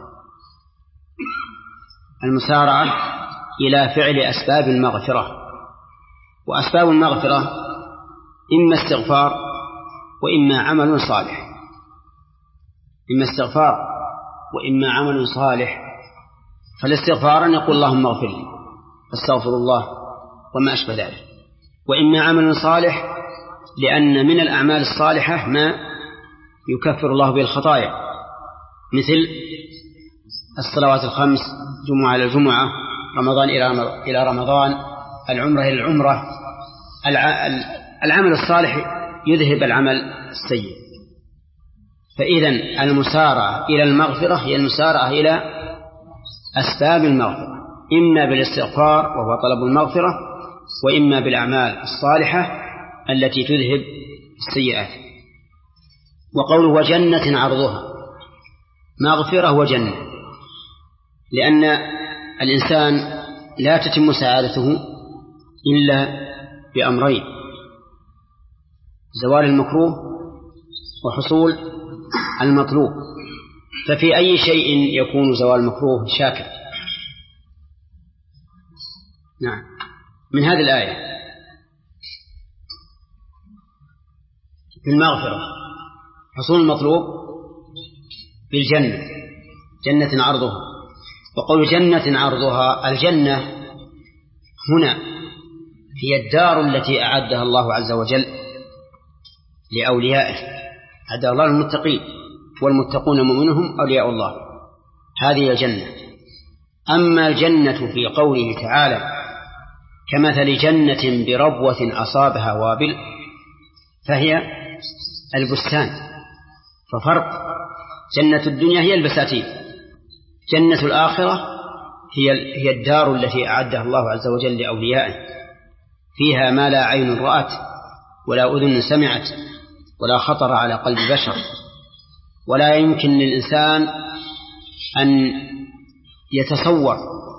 [SPEAKER 1] المسارعة إلى فعل أسباب المغفرة. وأسباب المغفرة إما استغفار وإما عمل صالح، إما استغفار وإما عمل صالح. فالاستغفار أن يقول: اللهم اغفر لي، استغفر الله وما أشبه ذلك. وإما عمل صالح لأن من الأعمال الصالحة ما يكفر الله به الخطايا، مثل الصلوات الخمس، جمعة إلى الجمعة، رمضان إلى رمضان، العمرة إلى العمرة. العمل الصالح يذهب العمل السيء. فإذن المسارعة إلى المغفرة هي المسارعة إلى أسباب المغفرة، إما بالاستغفار وهو طلب المغفرة، وإما بالأعمال الصالحة التي تذهب السيئات. وقوله وجنة عرضها مغفرة وجنة، لأن الإنسان لا تتم سعادته إلا بأمرين: زوال المكروه وحصول المطلوب. ففي أي شيء يكون زوال المكروه شاكر؟ نعم، من هذه الآية في المغفرة حصول المطلوب بالجنة، جنة عرضها. وقول جنة عرضها، الجنة هنا هي الدار التي أعدها الله عز وجل لأوليائه، أعدها الله للمتقين، والمتقون مؤمنهم أولياء الله، هذه الجنة. أما الجنة في قوله تعالى كمثل جنة بربوة أصابها وابل فهي البستان، ففرق. جنة الدنيا هي البساتين، جنة الآخرة هي هي الدار التي أعدها الله عز وجل لأوليائه، فيها ما لا عين رأت ولا أذن سمعت ولا خطر على قلب بشر. ولا يمكن للإنسان أن يتصور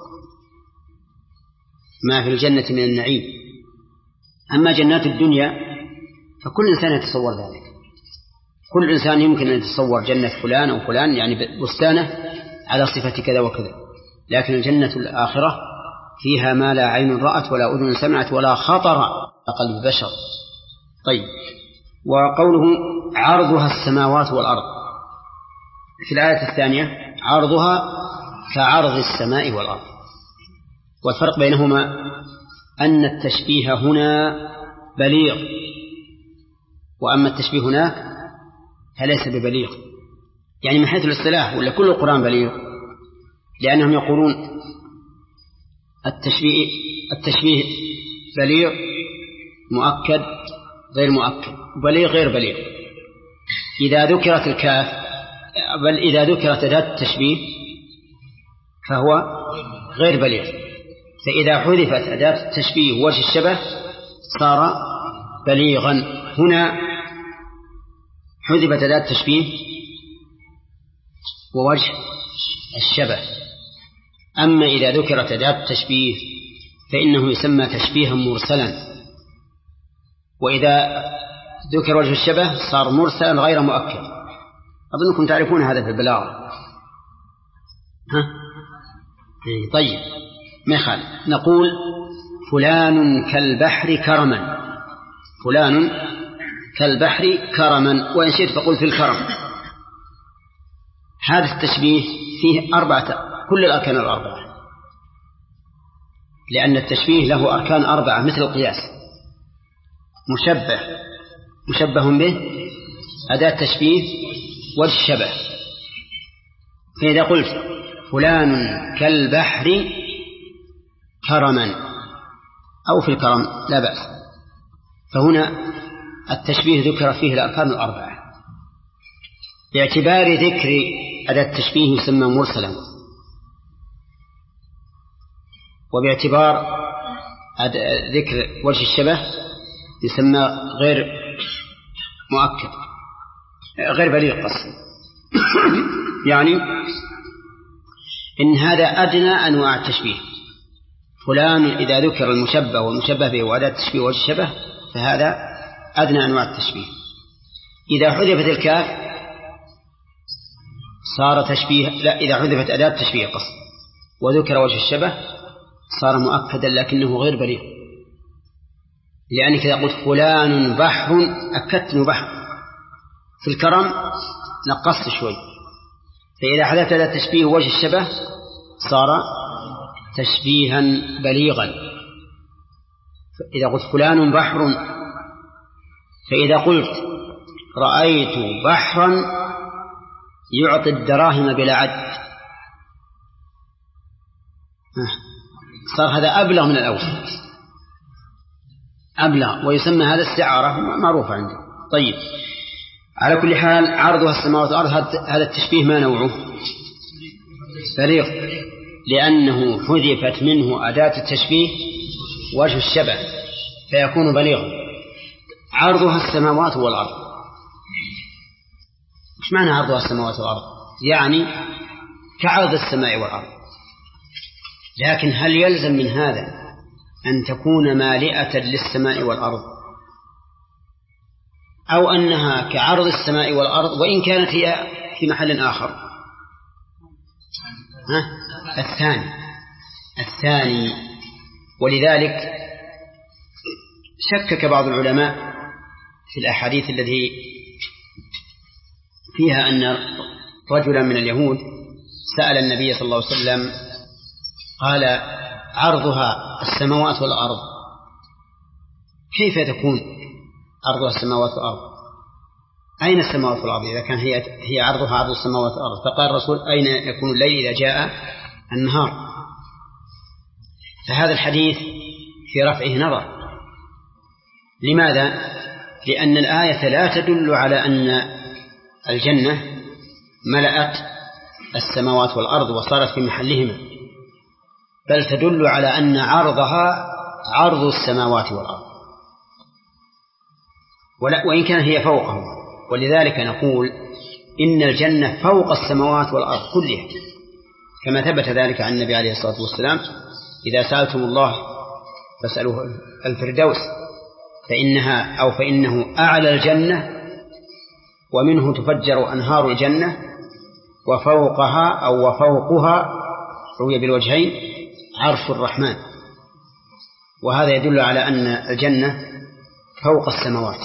[SPEAKER 1] ما في الجنة من النعيم. أما جنات الدنيا فكل إنسان يتصور ذلك، كل إنسان يمكن أن يتصور جنة فلان أو فلان، يعني بستانه على صفة كذا وكذا. لكن الجنة الآخرة فيها ما لا عين رأت ولا أذن سمعت ولا خطر على قلب بشر. طيب، وقوله عرضها السماوات والأرض في الآية الثانية عرضها كعرض السماء والأرض. والفرق بينهما أن التشبيه هنا بليغ، وأما التشبيه هناك فليس ببليغ، يعني من حيث الاصطلاح ولا كل القرآن بليغ، لأنهم يقولون التشبيه التشبيه بليغ مؤكد غير مؤكد، بليغ غير بليغ. إذا ذكرت الكاف بل إذا ذكرت أداة التشبيه فهو غير بليغ، فإذا حذفت أداة التشبيه وجه الشبه صار بليغا. هنا حذفت أداة التشبيه ووجه الشبه. أما إذا ذكرت أداة التشبيه فإنه يسمى تشبيها مرسلا، وإذا ذكر وجه الشبه صار مرسلا غير مؤكد. أظنكم تعرفون هذا في البلاغة. ها؟ طيب، ما يخالف. نقول فلان كالبحر كرما، فلان كالبحر كرما، وإن شئت فقل في الكرم. هذا التشبيه فيه أربعة، كل الأركان الأربعة، لأن التشبيه له أركان أربعة مثل القياس. مشبه، مشبه به، أداة تشبيه، وجه الشبه. فإذا قلت فلان كالبحر كرما أو في الكرم لا بأس، فهنا التشبيه ذكر فيه الأركان الأربعة. باعتبار ذكر أداة التشبيه يسمى مرسلا، وباعتبار ذكر وجه الشبه يسمى غير مؤكد، غير بليغ قصد. يعني إن هذا أدنى أنواع التشبيه. فلان إذا ذكر المشبه والمشبه به وأداة التشبيه وجه الشبه فهذا أدنى أنواع التشبيه. إذا حذفت الكاف صار تشبيه، لا، إذا حذفت أداة التشبيه قصد وذكر وجه الشبه صار مؤكدا لكنه غير بليغ. لأنك إذا قلت فلان بحر أكدت بحر، في الكرم نقصت شوي، فإذا حذفت أداة التشبيه وجه الشبه صار تشبيها بليغا. إذا قلت فلان بحر، فإذا قلت رأيت بحرا يعطي الدراهم بلا عد صار هذا أبلغ من الأول، أبلغ، ويسمى هذا استعارة معروفة عنده. طيب، على كل حال عرضها السماوات والأرض، هذا التشبيه ما نوعه؟ بليغ، لأنه حذفت منه أداة التشبيه وجه الشبه فيكون بليغا. عرضها السماوات والأرض. مش معنى عرضها السماوات والأرض؟ يعني كعرض السماء والأرض. لكن هل يلزم من هذا أن تكون مالئة للسماء والأرض، أو أنها كعرض السماء والأرض وإن كانت هي في محل آخر؟ ها؟ الثاني الثاني ولذلك شكك بعض العلماء في الأحاديث التي فيها أن رجلا من اليهود سأل النبي صلى الله عليه وسلم قال عرضها السماوات والأرض، كيف تكون عرضها السماوات والأرض؟ أين السماوات والأرض إذا كان هي هي عرضها عرض السماوات والأرض؟ فقال الرسول أين يكون الليل إذا جاء النهار؟ فهذا الحديث في رفعه نظر. لماذا؟ لأن الآية لا تدل على أن الجنة ملأت السماوات والأرض وصارت في محلهما، بل تدل على أن عرضها عرض السماوات والأرض وإن كان هي فوقه. ولذلك نقول إن الجنة فوق السماوات والأرض كلها، كما ثبت ذلك عن النبي عليه الصلاة والسلام: إذا سألتم الله فاسألوه الفردوس فإنها أو فإنه أعلى الجنة ومنه تفجر أنهار الجنة وفوقها أو وفوقها روي بالوجهين عرش الرحمن. وهذا يدل على أن الجنة فوق السماوات،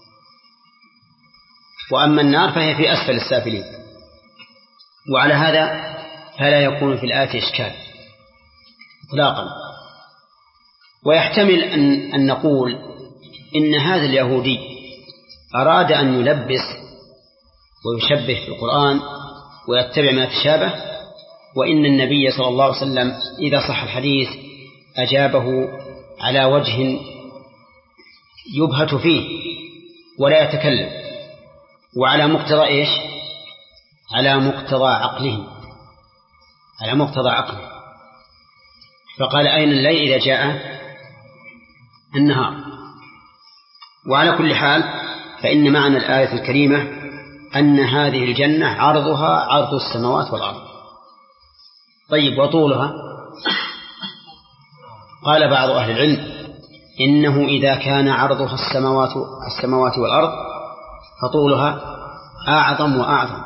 [SPEAKER 1] وأما النار فهي في أسفل السافلين. وعلى هذا فلا يكون في الآية إشكال إطلاقا. ويحتمل أن, أن نقول إن هذا اليهودي أراد أن يلبس ويشبه في القرآن ويتبع ما تشابه، وإن النبي صلى الله عليه وسلم إذا صح الحديث أجابه على وجه يبهت فيه ولا يتكلم، وعلى مقتضى إيش؟ على مقتضى عقله على مقتضى عقله فقال أين الليل إذا جاء النهار. وعلى كل حال فإن معنى الآية الكريمة أن هذه الجنة عرضها عرض السماوات والأرض. طيب، وطولها؟ قال بعض أهل العلم إنه إذا كان عرضها السماوات السماوات والأرض فطولها أعظم وأعظم،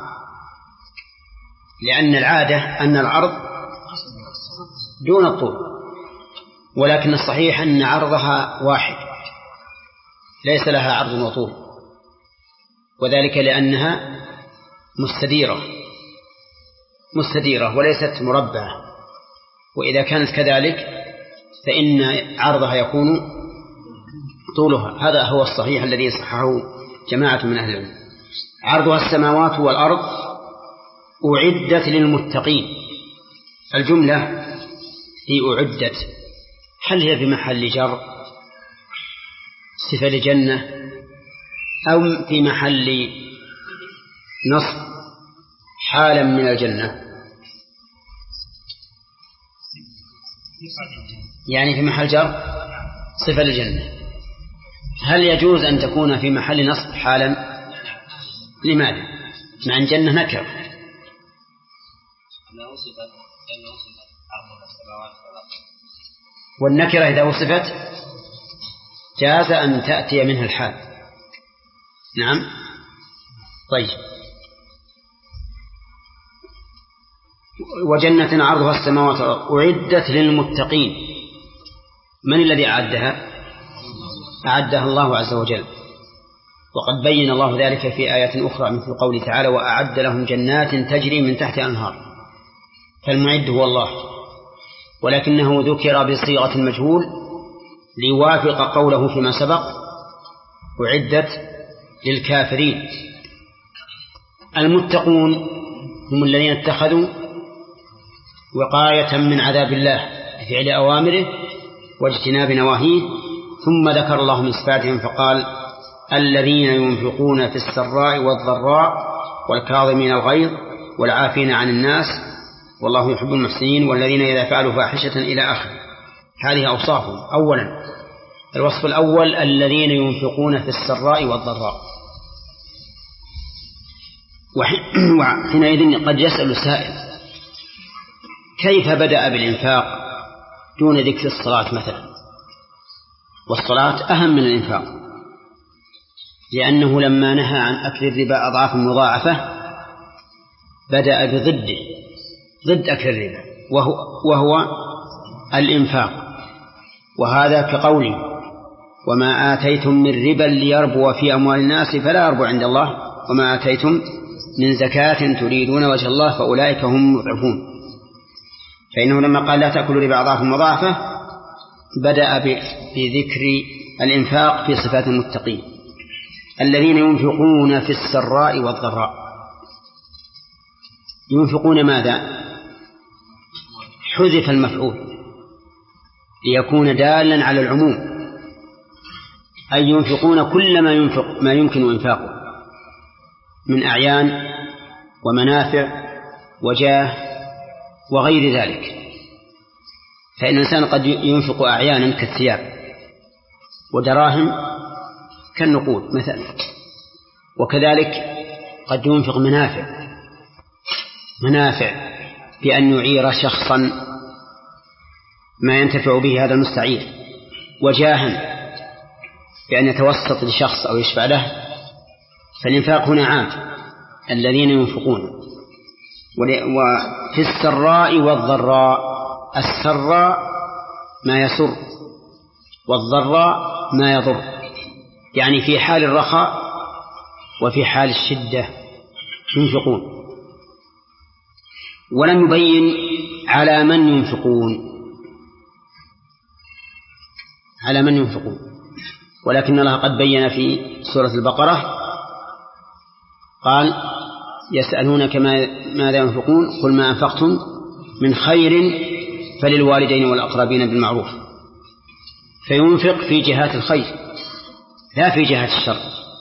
[SPEAKER 1] لأن العادة أن العرض دون الطول، ولكن الصحيح أن عرضها واحد ليس لها عرض وطول، وذلك لأنها مستديرة مستديرة وليست مربعة، وإذا كانت كذلك فإن عرضها يكون طولها. هذا هو الصحيح الذي صححه جماعة من أهل العلم. عرضها السماوات والأرض أعدت للمتقين. الجملة هي أعدت، هل هي في محل جر صفة لجنة أو في محل نصب حالا من الجنة؟ يعني في محل جر صفة للجنة. هل يجوز أن تكون في محل نصب حالا؟ لماذا؟ مع أن جنة نكرة. والنكرة إذا وصفت جاز أن تأتي منها الحال. نعم. طيب، وجنة عرضها السماوات أعدت للمتقين. من الذي أعدها؟ أعدها الله عز وجل، وقد بين الله ذلك في آيات أخرى مثل قوله تعالى: وأعد لهم جنات تجري من تحت أنهار. فالمعد هو الله، ولكنه ذكر بصيغة المجهول ليوافق قوله فيما سبق: أعدت للكافرين. المتقون هم الذين اتخذوا وقاية من عذاب الله بفعل أوامره واجتناب نواهيه. ثم ذكر الله من صفاتهم فقال: الذين ينفقون في السراء والضراء والكاظمين الغيظ والعافين عن الناس والله يحب المحسنين والذين إذا فعلوا فاحشة إلى آخره. هذه أوصافهم. أولا الوصف الأول الذين ينفقون في السراء والضراء. وحينئذ قد يسأل السائل كيف بدأ بالإنفاق دون ذكر الصلاة مثلا؟ والصلاة أهم من الإنفاق، لأنه لما نهى عن أكل الربا أضعاف مضاعفة بدأ بضده، ضد أكل الربا وهو, وهو الإنفاق. وهذا كقوله وما آتيتم من ربا ليربو في أموال الناس فلا يربو عند الله وما آتيتم من زكاة تريدون وجه الله فأولئك هم المضعفون. فإنه لما قال لا تأكلوا ربا أضعاف مضاعفة بدأ بذكر الإنفاق في صفات المتقين الذين ينفقون في السراء والضراء. ينفقون ماذا؟ حذف المفعول ليكون دالا على العموم، أي ينفقون كل ما ينفق ما يمكن إنفاقه من أعيان ومنافع وجاه وغير ذلك. فإن الإنسان قد ينفق أعيانا كالثياب ودراهم كالنقود مثلا، وكذلك قد ينفق منافع منافع بأن يعير شخصا ما ينتفع به هذا المستعير، وجاها بأن يتوسط لشخص أو يشفع له. فالإنفاق هنا عام الذين ينفقون. وفي السراء والضراء، السراء ما يسر والضراء ما يضر، يعني في حال الرخاء وفي حال الشدة ينفقون. ولم يبين على من ينفقون على من ينفقون ولكن الله قد بين في سورة البقرة قال يسألونك ماذا ينفقون قل ما أنفقتم من خير فللوالدين والأقربين بالمعروف. فينفق في جهات الخير لا في جهات الشر،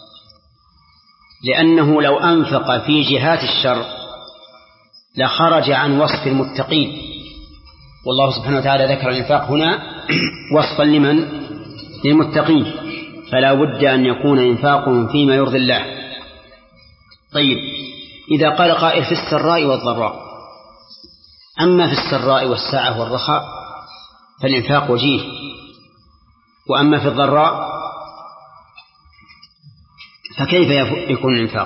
[SPEAKER 1] لأنه لو أنفق في جهات الشر لخرج عن وصف المتقين، والله سبحانه وتعالى ذكر الإنفاق هنا وصفا لمن؟ للمتقين، فلا بد أن يكون إنفاقهم فيما يرضي الله. طيب، إذا قال قائل في السراء والضراء، أما في السراء والسعة والرخاء فالإنفاق وجيه، وأما في الضراء فكيف يكون الإنفاق؟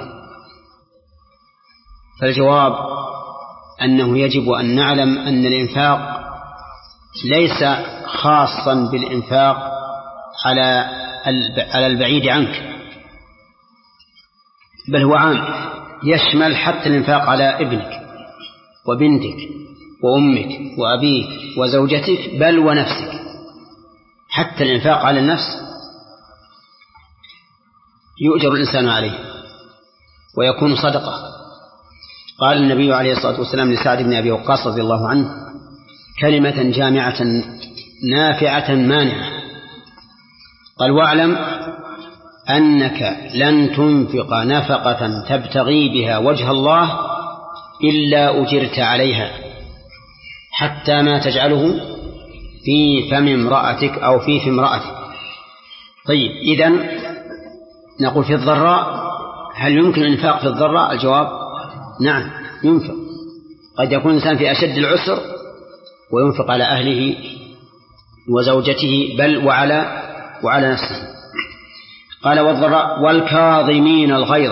[SPEAKER 1] فالجواب أنه يجب أن نعلم أن الإنفاق ليس خاصا بالإنفاق على على البعيد عنك، بل هو عام يشمل حتى الإنفاق على ابنك وبنتك وأمك وأبيك وزوجتك بل ونفسك. حتى الإنفاق على النفس يؤجر الإنسان عليه ويكون صدقة. قال النبي عليه الصلاة والسلام لسعد بن أبي وقاص رضي الله عنه كلمة جامعة نافعة مانعة، قال واعلم أنك لن تنفق نفقة تبتغي بها وجه الله إلا أجرت عليها حتى ما تجعله في فم امرأتك أو في فم امرأتك. طيب، إذن نقول في الضراء هل يمكن الإنفاق في الضراء؟ الجواب نعم ينفق. قد يكون الإنسان في أشد العسر وينفق على أهله وزوجته بل وعلى وعلى نفسه. قال والضراء والكاظمين الغيظ.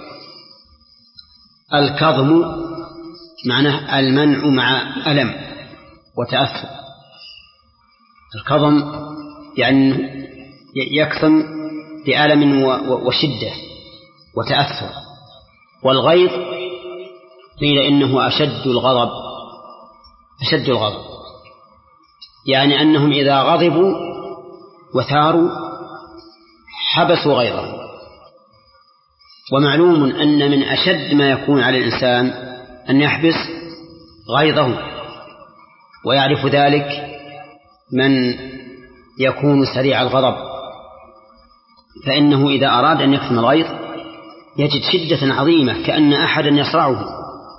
[SPEAKER 1] الكظم معناه المنع مع ألم وتأثر. الكظم يعني يكظم بألم وشدة وتأثر. والغيظ قيل إنه أشد الغضب أشد الغضب يعني أنهم إذا غضبوا وثاروا حبسوا غيظهم. ومعلوم أن من أشد ما يكون على الإنسان أن يحبس غيظه، ويعرف ذلك من يكون سريع الغضب، فإنه إذا أراد أن يكتم الغيظ يجد شدة عظيمة كأن أحدا يصرعه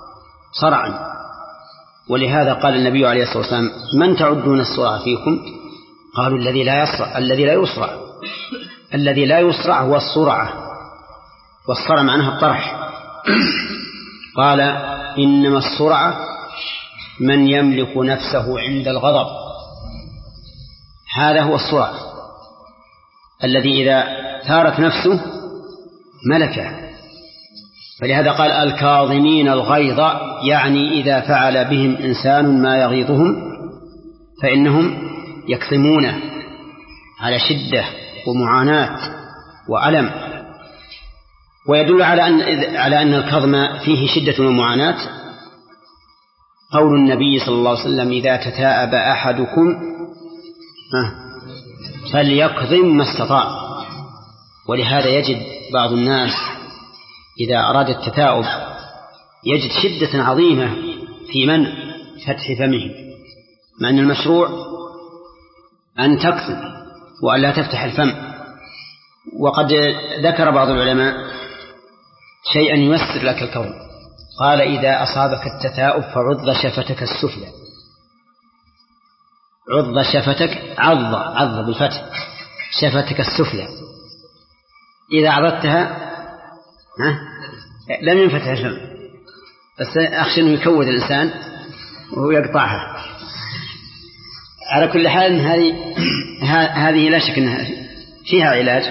[SPEAKER 1] صرعا. ولهذا قال النبي عليه الصلاة والسلام من تعدون الصرع فيكم؟ قالوا الذي لا يسرع الذي لا يسرع الذي لا يسرع هو السرعة، والسرعة معناها الطرح. قال إنما السرعة من يملك نفسه عند الغضب، هذا هو السرعة الذي إذا ثارت نفسه ملكه. فلهذا قال الكاظمين الغيظ، يعني إذا فعل بهم إنسان ما يغيظهم فإنهم يكظمونه على شدة ومعاناة وألم. ويدل على أن على أن الكظم فيه شدة ومعاناة قول النبي صلى الله عليه وسلم إذا تثاءب أحدكم فليكظم ما استطاع. ولهذا يجد بعض الناس إذا أراد التثاؤب يجد شدة عظيمة في منع فتح فمه، مع أن المشروع أن تكظم وأن لا تفتح الفم. وقد ذكر بعض العلماء شيئا ييسر لك الكون، قال إذا أصابك التثاؤب فعض شفتك السفلى. عض شفتك، عض عض بالفتح شفتك السفلى، إذا عضتها ها لم ينفتح الفم، بس أخشى أنه يكود الإنسان وهو يقطعها. على كل حال هذه هذه لا شك أنها فيها علاج.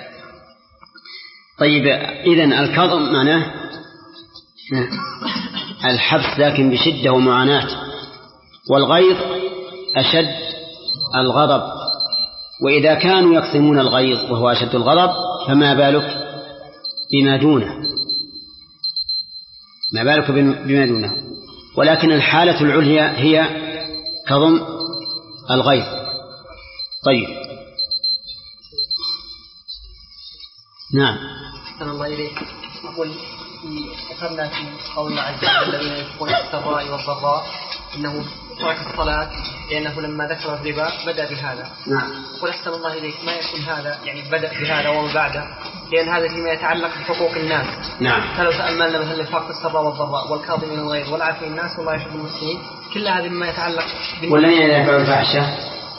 [SPEAKER 1] طيب إذن الكظم معناه الحبس لكن بشدة ومعاناة، والغيظ أشد الغضب. وإذا كانوا يكظمون الغيظ وهو أشد الغضب فما بالك بما دونه، ما بالك بما دونه. ولكن الحالة العليا هي كظم الغيظ. طيب نعم.
[SPEAKER 5] أحسن الله إليك. أقول ذكرنا في قول الله عز وجل الذين ينفقون في السراء والضراء إنه ترك الصلاة لأنه لما ذكر الربا بدأ بهذا.
[SPEAKER 1] نعم.
[SPEAKER 5] أقول أحسن الله إليك ما يكون هذا يعني بدأ بهذا وبعده، لأن هذا فيما يتعلق بحقوق الناس.
[SPEAKER 1] نعم.
[SPEAKER 5] فلو تأملنا مثلا الإنفاق في السراء والضراء والكاظمين الغيظ والعافين الناس والله يحب المسلمين، كل هذه مما يتعلق
[SPEAKER 1] والذين يدفعون الفاحشة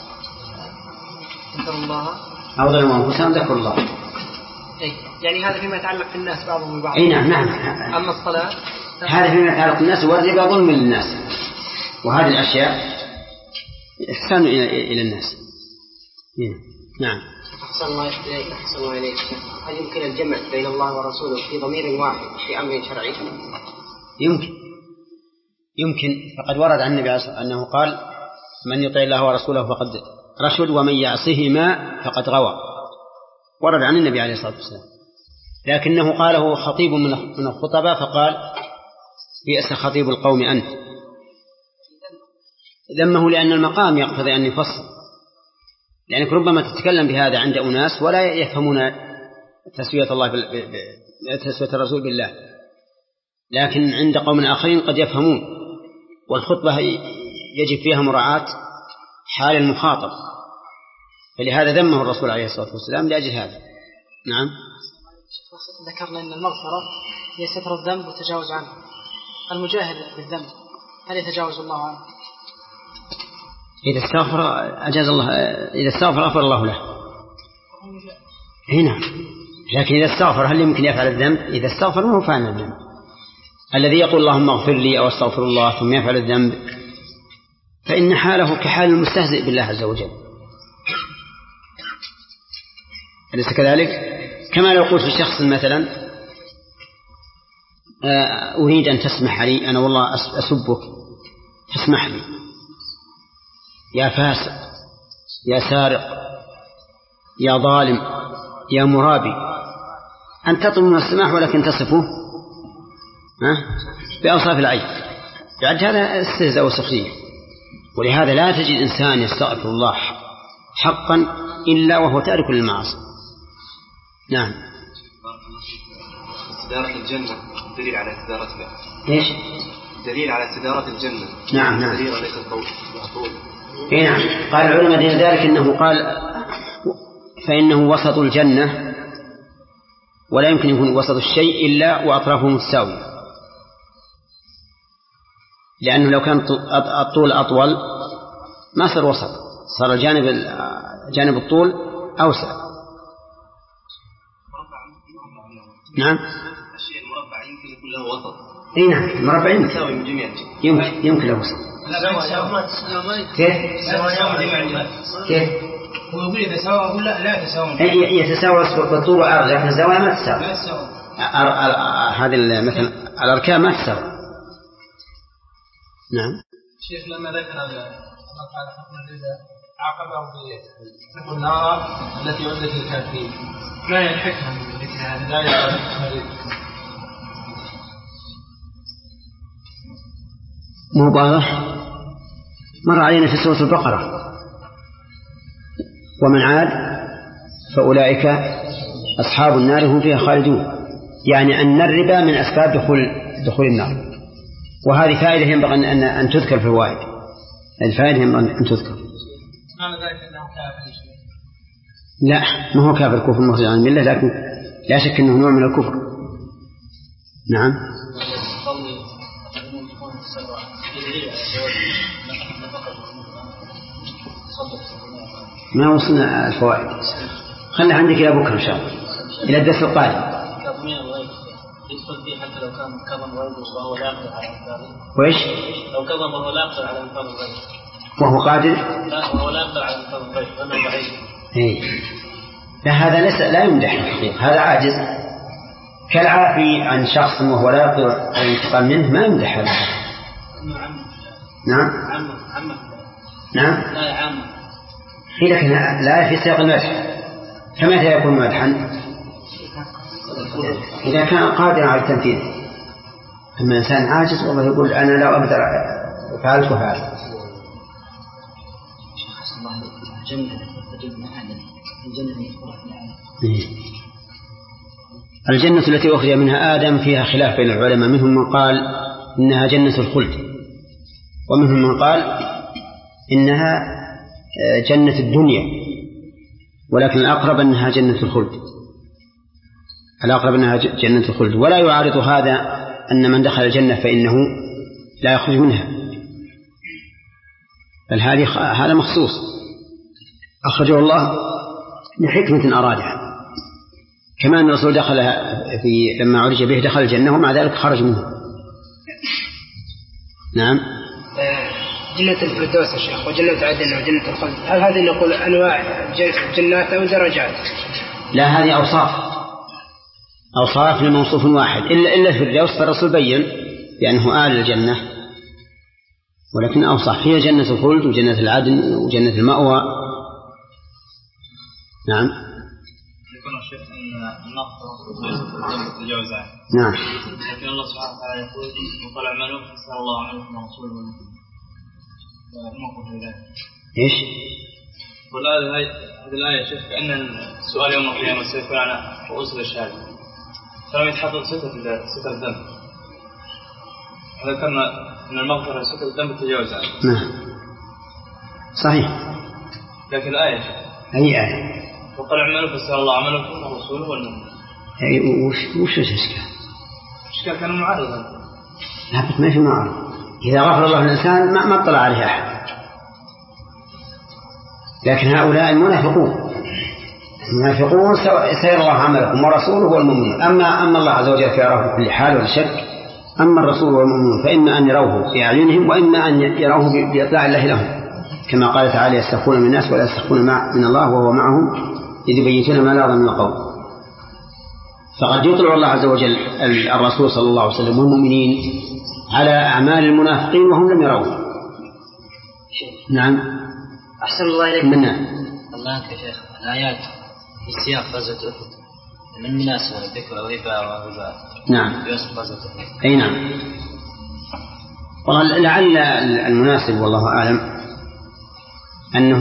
[SPEAKER 5] ذكر الله
[SPEAKER 1] أو ظلموا أنفسهم ذكر الله.
[SPEAKER 5] أي يعني هذا فيما يتعلق بالناس بعضهم ببعض.
[SPEAKER 1] أي نعم نعم.
[SPEAKER 5] أما الصلاة
[SPEAKER 1] هذا فيما يتعلق بالناس، والربا ظلم للناس، وهذه الأشياء إحسان إلى الناس. نعم.
[SPEAKER 6] أحسن الله إليك. أحسن الله إليك. هل يمكن الجمع بين الله ورسوله في ضمير واحد في أمر شرعي؟
[SPEAKER 1] يمكن يمكن فقد ورد عن النبي أنه قال من يطع الله ورسوله فقد رشد ومن يعصهما فقد غوى. ورد عن النبي عليه الصلاة والسلام، لكنه قاله خطيب من الخطباء فقال بئس خطيب القوم أنت. ذمه لأن المقام يقتضي أن يفصل، لأنك ربما تتكلم بهذا عند أناس ولا يفهمون تسوية الله بال... تسوية الرسول بالله، لكن عند قوم آخرين قد يفهمون، والخطبة يجب فيها مراعاة حال المخاطب، فلهذا ذمه الرسول عليه الصلاة والسلام لأجل هذا. نعم.
[SPEAKER 5] ذكرنا أن المغفرة هي ستر الذنب والتجاوز عنه. المجاهد بالذنب هل يتجاوز الله عنه؟
[SPEAKER 1] إذا استغفر أجاز الله، إذا استغفر غفر الله له. هنا لكن إذا استغفر هل يمكن يفعل الذنب؟ إذا استغفر ما هو فعل الذنب. الذي يقول اللهم اغفر لي أو استغفر الله ثم يفعل الذنب فإن حاله كحال المستهزئ بالله عز وجل، أليس كذلك؟ كما لو قلت لشخص مثلا أريد أن تسمح لي، أنا والله أسبك فاسمح لي يا فاسق يا سارق يا ظالم يا مرابي، أن تطلب من السماح ولكن تصفه بأوصاف العيب، بعد هذا استهزاء وسخرية. ولهذا لا تجد إنسان يستغفر الله حقا إلا وهو تارك للمعاصي. نعم.
[SPEAKER 3] استدارة الجنة دليل على استدارتها.
[SPEAKER 1] إيش؟
[SPEAKER 3] دليل على استدارة الجنة.
[SPEAKER 1] نعم نعم.
[SPEAKER 3] دليل ليس الطول.
[SPEAKER 1] إيه نعم. قال العلماء دين ذلك إنه قال فإنه وسط الجنة، ولا يمكن يكون وسط الشيء إلا وأطرافه متساوية، لأنه لو كان الطول أطول ما صار وسط، صار الجانب جانب الطول أوسع. نعم.
[SPEAKER 3] الشيء المربع يمكن يكون له وسط.
[SPEAKER 1] اي نعم مربع
[SPEAKER 3] يساوي من جميع
[SPEAKER 1] يمكن يمكن له وسط. كيف؟ كيف؟
[SPEAKER 2] هو يقول إذا سوى أقول لا لا يتساوون.
[SPEAKER 1] يتساوى بالطول والعرض لكن الزوايا ما تساوي.
[SPEAKER 2] لا تساوي.
[SPEAKER 1] هذه مثلا الأركان ما تساوي. نعم.
[SPEAKER 2] شيخ لما ذكر هذا على حكم الربا عاقبه بالنار التي عدت للكافرين. ما هي الحكمة من مثل هذا؟ لا يعرف.
[SPEAKER 1] مو واضح. مر علينا في سورة البقرة ومن عاد فأولئك أصحاب النار هم فيها خالدون، يعني أن الربا من أسباب دخول دخول النار، وهذه فائدة ينبغي أن أن تذكر في الفوائد. الفائدة ينبغي أن تذكر.
[SPEAKER 2] معنى ذلك أنه كافر؟
[SPEAKER 1] لا ما هو كافر كفر مخرج عن الملة، لكن لا شك أنه نوع من الكفر. نعم. ما وصلنا الفوائد، خلنا عندك إلى بكرة إن شاء الله، إلى الدرس القادم.
[SPEAKER 7] يدخل فيه حتى لو كان كظم وينقص وهو لا يقدر على إنفاذه.
[SPEAKER 1] وإيش؟
[SPEAKER 7] لو كظم وهو لا يقدر على إنفاذ الغيب.
[SPEAKER 1] وهو قادر؟
[SPEAKER 7] لا وهو لا يقدر على إنفاذ الغيب لأنه ضعيف.
[SPEAKER 1] إيه. لا هذا ليس لا يمدح الحقيقة، هذا عاجز كالعافي عن شخص وهو لا يقدر على الانتقام منه، ما يمدح هذا. نعم.
[SPEAKER 7] عمه عمه.
[SPEAKER 1] نعم.
[SPEAKER 7] لا يا عمه.
[SPEAKER 1] هي لكن لا في سياق المدح، فمتى يكون مدحا؟ إذا كان قادرا على التنفيذ. أما إنسان عاجز والله يقول أنا لا أقدر فعلت وفعلت. الجنة التي أخرج منها آدم فيها خلاف بين العلماء، منهم من قال إنها جنة الخلد، ومنهم من قال إنها جنة الدنيا، ولكن الأقرب أنها جنة الخلد، الأقرب أنها جنة الخلد. ولا يعارض هذا أن من دخل الجنة فإنه لا يخرج منها، بل هذا مخصوص أخرجه الله لحكمة أرادها، كما أن الرسول دخل في لما عرج به دخل الجنة ومع ذلك خرج منها. نعم.
[SPEAKER 8] جنة الفردوس يا شيخ وجنة عدن وجنة الخلد، هل هذه نقول أنواع جنات أو درجات؟
[SPEAKER 1] لا هذه أوصاف، أوصاف لموصوف واحد، إلا إلا الفردوس فالرسول بين بأنه آل الجنة، ولكن أوصاف هي جنة الخلد وجنة العدن وجنة المأوى. نعم.
[SPEAKER 3] يكون الشيخ أن النقطة تتجاوز عنه.
[SPEAKER 1] نعم.
[SPEAKER 3] لكن الله سبحانه وتعالى يقول وقال اعملوا فسأل الله عنكم ورسوله الموقف ذلك.
[SPEAKER 1] إيش؟
[SPEAKER 3] والآية هذه الآية شيخ كأن السؤال يوم القيامة سيكون على رؤوس الأشهاد، فلم يتحدد ستة ستة الذنب. هذا كما أن المغفرة ستة الذنب تتجاوز عنه.
[SPEAKER 1] نعم. صحيح.
[SPEAKER 3] لكن الآية
[SPEAKER 1] أي آية؟
[SPEAKER 3] وقال اعملوا فسأل الله عملكم ورسوله والمؤمنين.
[SPEAKER 1] أي وش وش الإشكال؟
[SPEAKER 3] الإشكال كان معارض هذا.
[SPEAKER 1] لا بس ما في معارض. إذا غفر الله الإنسان ما ما اطلع عليه أحد. لكن هؤلاء المنافقون المنافقون سيرى الله عملكم ورسوله والمؤمنون. أما أما الله عز وجل فيراه في كل حال ولا شك. أما الرسول والمؤمنون فإما أن يروه في أعينهم وإما أن يروه بإطلاع الله لهم، كما قال تعالى يستخفون من الناس ولا يستخفون من الله وهو معهم إذ يبيتون ما لا يرضى من القول. فقد يطلع الله عز وجل الرسول صلى الله عليه وسلم والمؤمنين على أعمال المنافقين وهم لم يروه. نعم.
[SPEAKER 6] أحسن الله إليك.
[SPEAKER 1] منا.
[SPEAKER 7] الله عنك يا شيخ، الآيات في سياق غزوة أحد من مناسبة ذكر الربا والربا.
[SPEAKER 1] نعم.
[SPEAKER 7] في وسط غزوة أحد.
[SPEAKER 1] أي نعم. ولعل المناسب والله أعلم أنه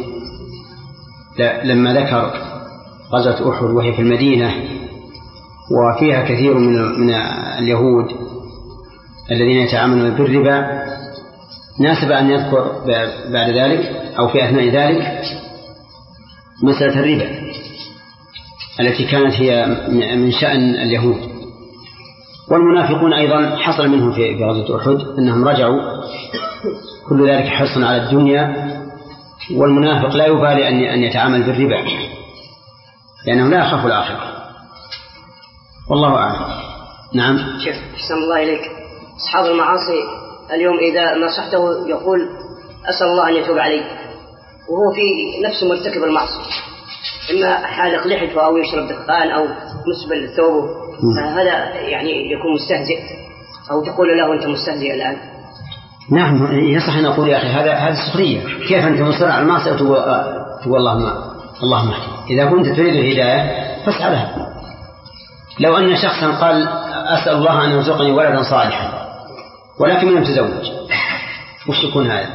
[SPEAKER 1] لما ذكر غزوة أحد وهي في المدينة وفيها كثير من من اليهود الذين يتعاملون بالربا، ناسب أن يذكر بعد ذلك أو في أثناء ذلك مسألة الربا التي كانت هي من شأن اليهود والمنافقون أيضا. حصل منهم في غزوة أحد أنهم رجعوا كل ذلك حرصا على الدنيا والمنافق لا يبالي أن أن يتعامل بالربا لأنه لا يخاف الآخرة. والله أعلم. نعم.
[SPEAKER 6] شيخ أحسن الله إليك، أصحاب المعاصي اليوم إذا نصحته يقول أسأل الله أن يتوب علي، وهو في نفسه مرتكب المعصية، إما حالق لحيته أو يشرب دخان أو مسبل ثوبه، فهذا يعني يكون مستهزئ، أو تقول له أنت مستهزئ الآن.
[SPEAKER 1] نعم يصح أن أقول يا أخي هذا هذا سخرية، كيف أنت مصر على المعصية وتقول اللهم اللهم اهدي؟ إذا كنت تريد الهداية فاسعى لها. لو أن شخصا قال أسأل الله أن يرزقني ولدا صالحا ولكن لم يتزوج، وش يكون هذا؟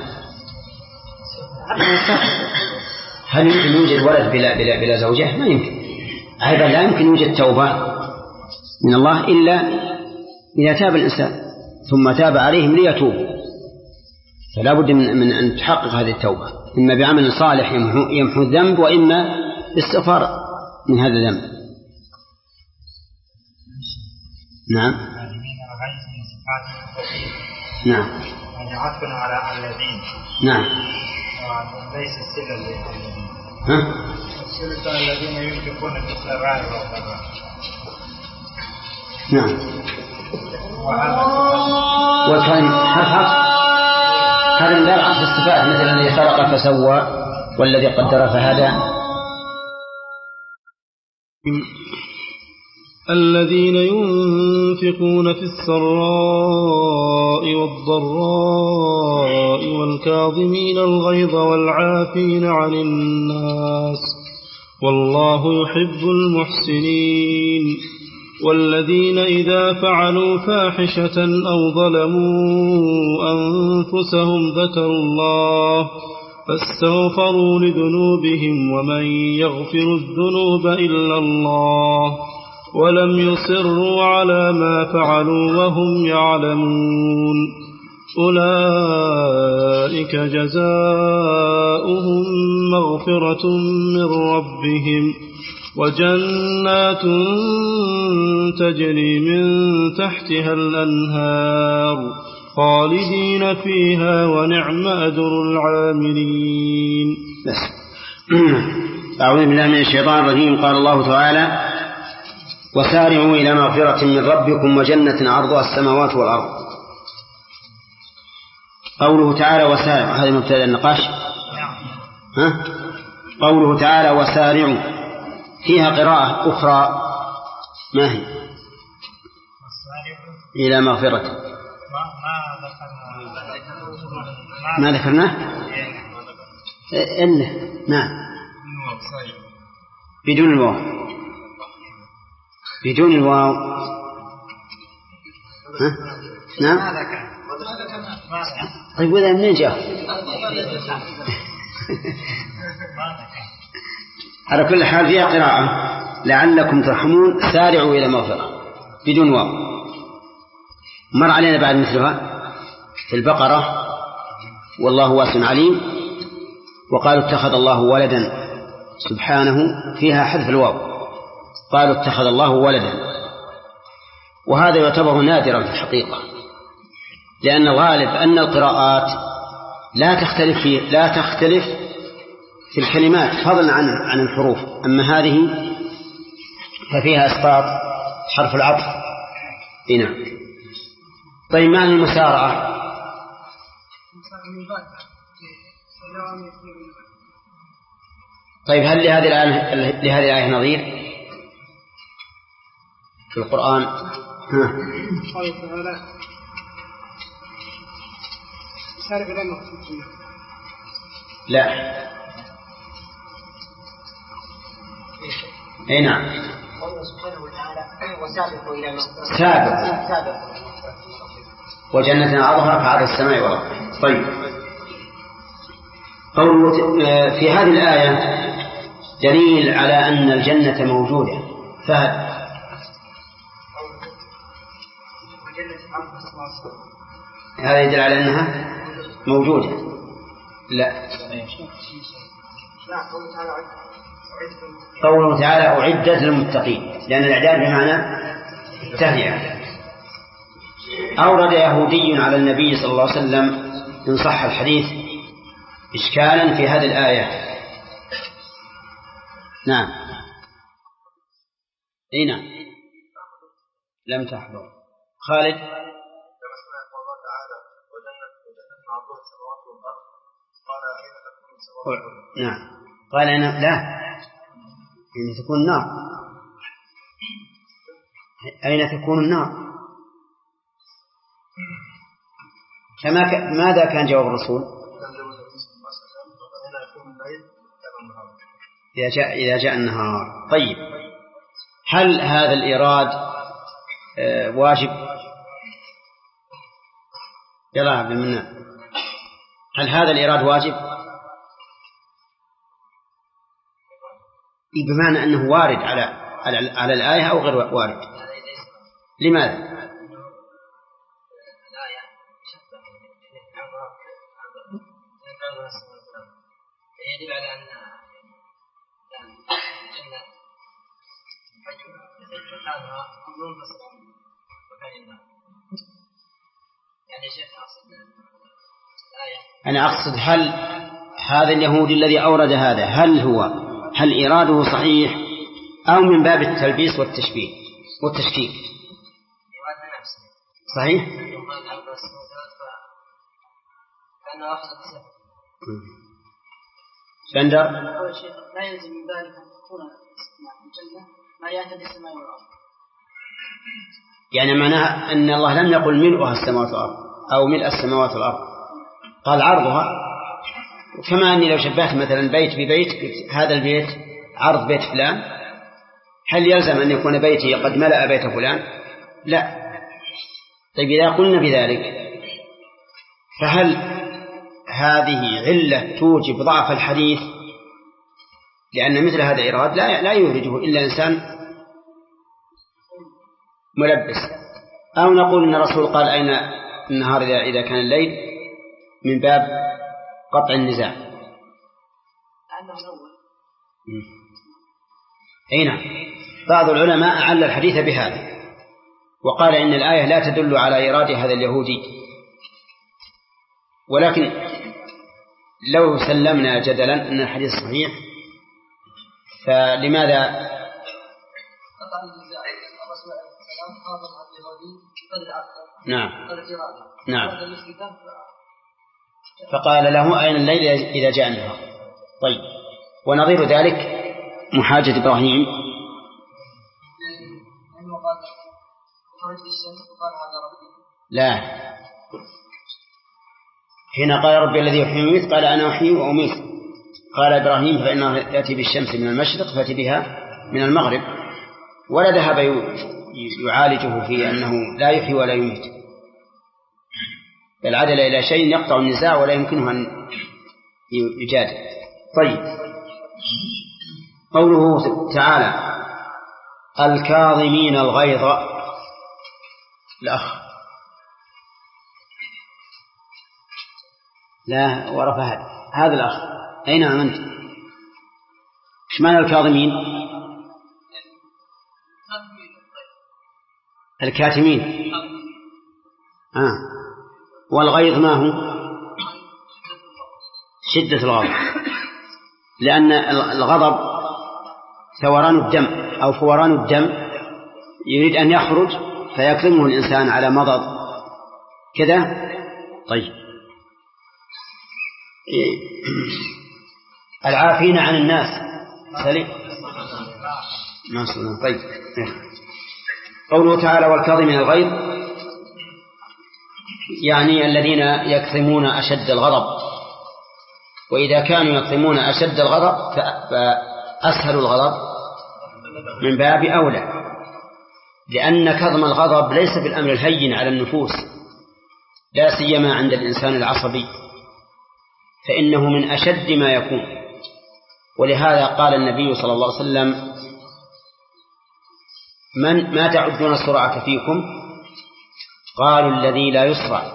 [SPEAKER 1] هل يمكن يوجد ولد بلا بلا بلا زوجة؟ ما يمكن. أيضا لا يمكن يوجد توبة من الله إلا إذا تاب الإنسان ثم تاب عليهم ليتوبوا، فلا بد من, من أن تحقق هذه التوبة، إما بعمل صالح يمحو الذنب، وإما باستغفار من هذا الذنب. نعم. نعم.
[SPEAKER 2] عطفا على الذين.
[SPEAKER 1] نعم.
[SPEAKER 2] ليس السلة الذين.
[SPEAKER 1] ها؟
[SPEAKER 2] السلة الذين ينفقون في السراء والضراء.
[SPEAKER 1] نعم. والكلام حرف حرف هذا من درعة الصفات، مثل الذي خلق فسوى والذي قدر فهدى.
[SPEAKER 9] الذين ينفقون في السراء والضراء والكاظمين الغيظ والعافين عن الناس والله يحب المحسنين. والذين إذا فعلوا فاحشة أو ظلموا أنفسهم ذكروا الله فاستغفروا لذنوبهم ومن يغفر الذنوب إلا الله ولم يصروا على ما فعلوا وهم يعلمون أولئك جزاؤهم مغفرة من ربهم وجنات تجري من تحتها الأنهار خالدين فيها ونعم أجر العاملين.
[SPEAKER 1] أعوذ بالله من الشيطان الرجيم. قال الله تعالى وسارعوا إلى مغفرة من ربكم وجنة عرضها السماوات والأرض. قوله تعالى وسارعوا هذا مبتدأ النقاش. ها؟ قوله تعالى وسارعوا فيها قراءة أخرى ما هي؟ إلى مغفرة ما ذكرناه إلا نعم بدون الواو بدون الواو ها؟ نعم. طيب وذا منين جاء؟ على كل حال فيها قراءة لعلكم ترحمون سارعوا إلى مغفرة بدون واو. مر علينا بعد مثلها في البقرة والله واسع عليم، وقالوا اتخذ الله ولدا سبحانه فيها حذف الواو، قالوا اتخذ الله ولدا، وهذا يعتبر نادرا في الحقيقة، لأن الغالب أن القراءات لا تختلف في لا تختلف في الكلمات فضلا عن عن الحروف، أما هذه ففيها إسقاط حرف العطف. نعم. طيب معنى المسارعة؟ طيب هل لهذه الآية لهذه الآية نظير في القرآن؟
[SPEAKER 8] قال تعالى سارع إلى مغفرة.
[SPEAKER 1] لا. اي نعم.
[SPEAKER 6] قوله سبحانه وتعالى وسابقوا إلى مغفرة.
[SPEAKER 1] سابق.
[SPEAKER 6] سابق.
[SPEAKER 1] وجنة عرضها كعرض السماء والأرض. طيب قوله في هذه الآية دليل على أن الجنة موجودة، فهل هذا يدل على أنها موجودة؟ لا. قوله تعالى أعدت للمتقين، لأن الإعداد بمعنى التهيئة. أورد يهودي على النبي صلى الله عليه وسلم إن صح الحديث إشكالا في هذه الآية. نعم. أي نعم. لم تحضر. خالد. نعم. قال أنا لا، أين تكون النار؟ أين تكون النار؟ فما ك... ماذا كان جواب الرسول؟ إذا جاء إذا جاء النهار. طيب، هل هذا الإيراد آه واجب؟ يلا عبد المنان، هل هذا الإيراد واجب؟ بمعنى أنه وارد على على, على الآية أو غير وارد؟ لماذا؟
[SPEAKER 4] يدل على أن الجنة مكانها منفصل مكان النار. يعني شيخ أقصد الآية،
[SPEAKER 1] أنا أقصد هل هذا اليهودي الذي أورد هذا هل هو هل إراده صحيح أو من باب التلبيس والتشبيه والتشكيك؟ صحيح؟
[SPEAKER 4] كأنه أخذ السبب.
[SPEAKER 1] بندر.
[SPEAKER 10] أول شيء لا يلزم من ذلك أن تكون الجنة ما يأتي بالسماء والأرض.
[SPEAKER 1] يعني معناها أن الله لم يقل ملؤها السماوات والأرض أو ملء السماوات والأرض، قال عرضها. كما أني لو شبهت مثلا بيت ببيت، هذا البيت عرض بيت فلان، هل يلزم أن يكون بيتي قد ملأ بيت فلان؟ لا. طيب إذا قلنا بذلك فهل هذه علة توجب ضعف الحديث؟ لأن مثل هذا الإيراد لا لا يورده إلا إنسان ملبس. أو نقول إن الرسول قال أين النهار إذا إذا كان الليل من باب قطع النزاع. أي نعم. بعض العلماء أعل الحديث بهذا وقال إن الآية لا تدل على إيراد هذا اليهودي، ولكن لو سلمنا جدلا أن الحديث صحيح فلماذا نعم نعم فقال له أين الليل إذا جاء النهار. طيب، ونظير ذلك محاجة إبراهيم لا، حين قال ربي الذي يحيي ويميت قال أنا أحيي وأميت. قال إبراهيم فإنه يأتي بالشمس من المشرق فأتي بها من المغرب، ولا ذهب يعالجه في أنه لا يحيي ولا يميت، بل عدل إلى شيء يقطع النزاع ولا يمكنه أن يجادل. طيب، قوله تعالى الكاظمين الغيظ، الأخ لا ورا فهد هذا الأخ أين أنت؟ إيش معنى الكاظمين؟ الكاتمين. آه. والغيظ ما هو؟ شدة الغضب، لأن الغضب ثوران الدم أو فوران الدم يريد أن يخرج فيكظمه الإنسان على مضض كذا. طيب، العافين عن الناس سليم ما صلنا. طيب، قوله تعالى والكاظمين الغيظ يعني الذين يكظمون أشد الغضب، وإذا كانوا يكظمون أشد الغضب فأسهل الغضب من باب أولى، لأن كظم الغضب ليس بالأمر الهين على النفوس، لا سيما عند الإنسان العصبي، فإنه من أشد ما يكون. ولهذا قال النبي صلى الله عليه وسلم من ما تعدون السرعة فيكم؟ قالوا الذي لا يسرع.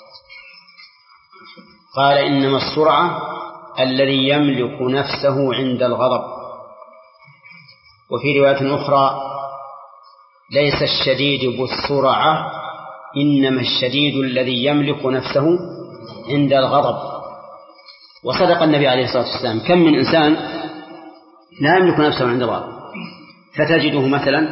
[SPEAKER 1] قال إنما السرعة الذي يملك نفسه عند الغضب. وفي رواية أخرى ليس الشديد بالسرعة إنما الشديد الذي يملك نفسه عند الغضب. وصدق النبي عليه الصلاة والسلام. كم من إنسان لا يملك نفسه عند الغضب، فتجده مثلا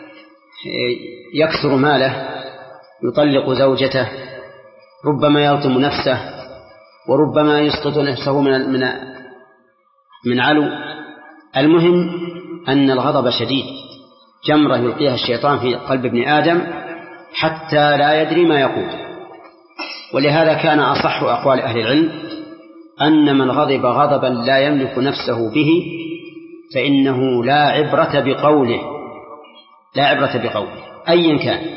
[SPEAKER 1] يكسر ماله، يطلق زوجته، ربما يلطم نفسه، وربما يسقط نفسه من من من علو. المهم أن الغضب شديد، جمرة يلقيها الشيطان في قلب ابن آدم حتى لا يدري ما يقول. ولهذا كان أصح أقوال أهل العلم أن من غضب غضبا لا يملك نفسه به فإنه لا عبرة بقوله، لا عبرة بقوله أيا كان،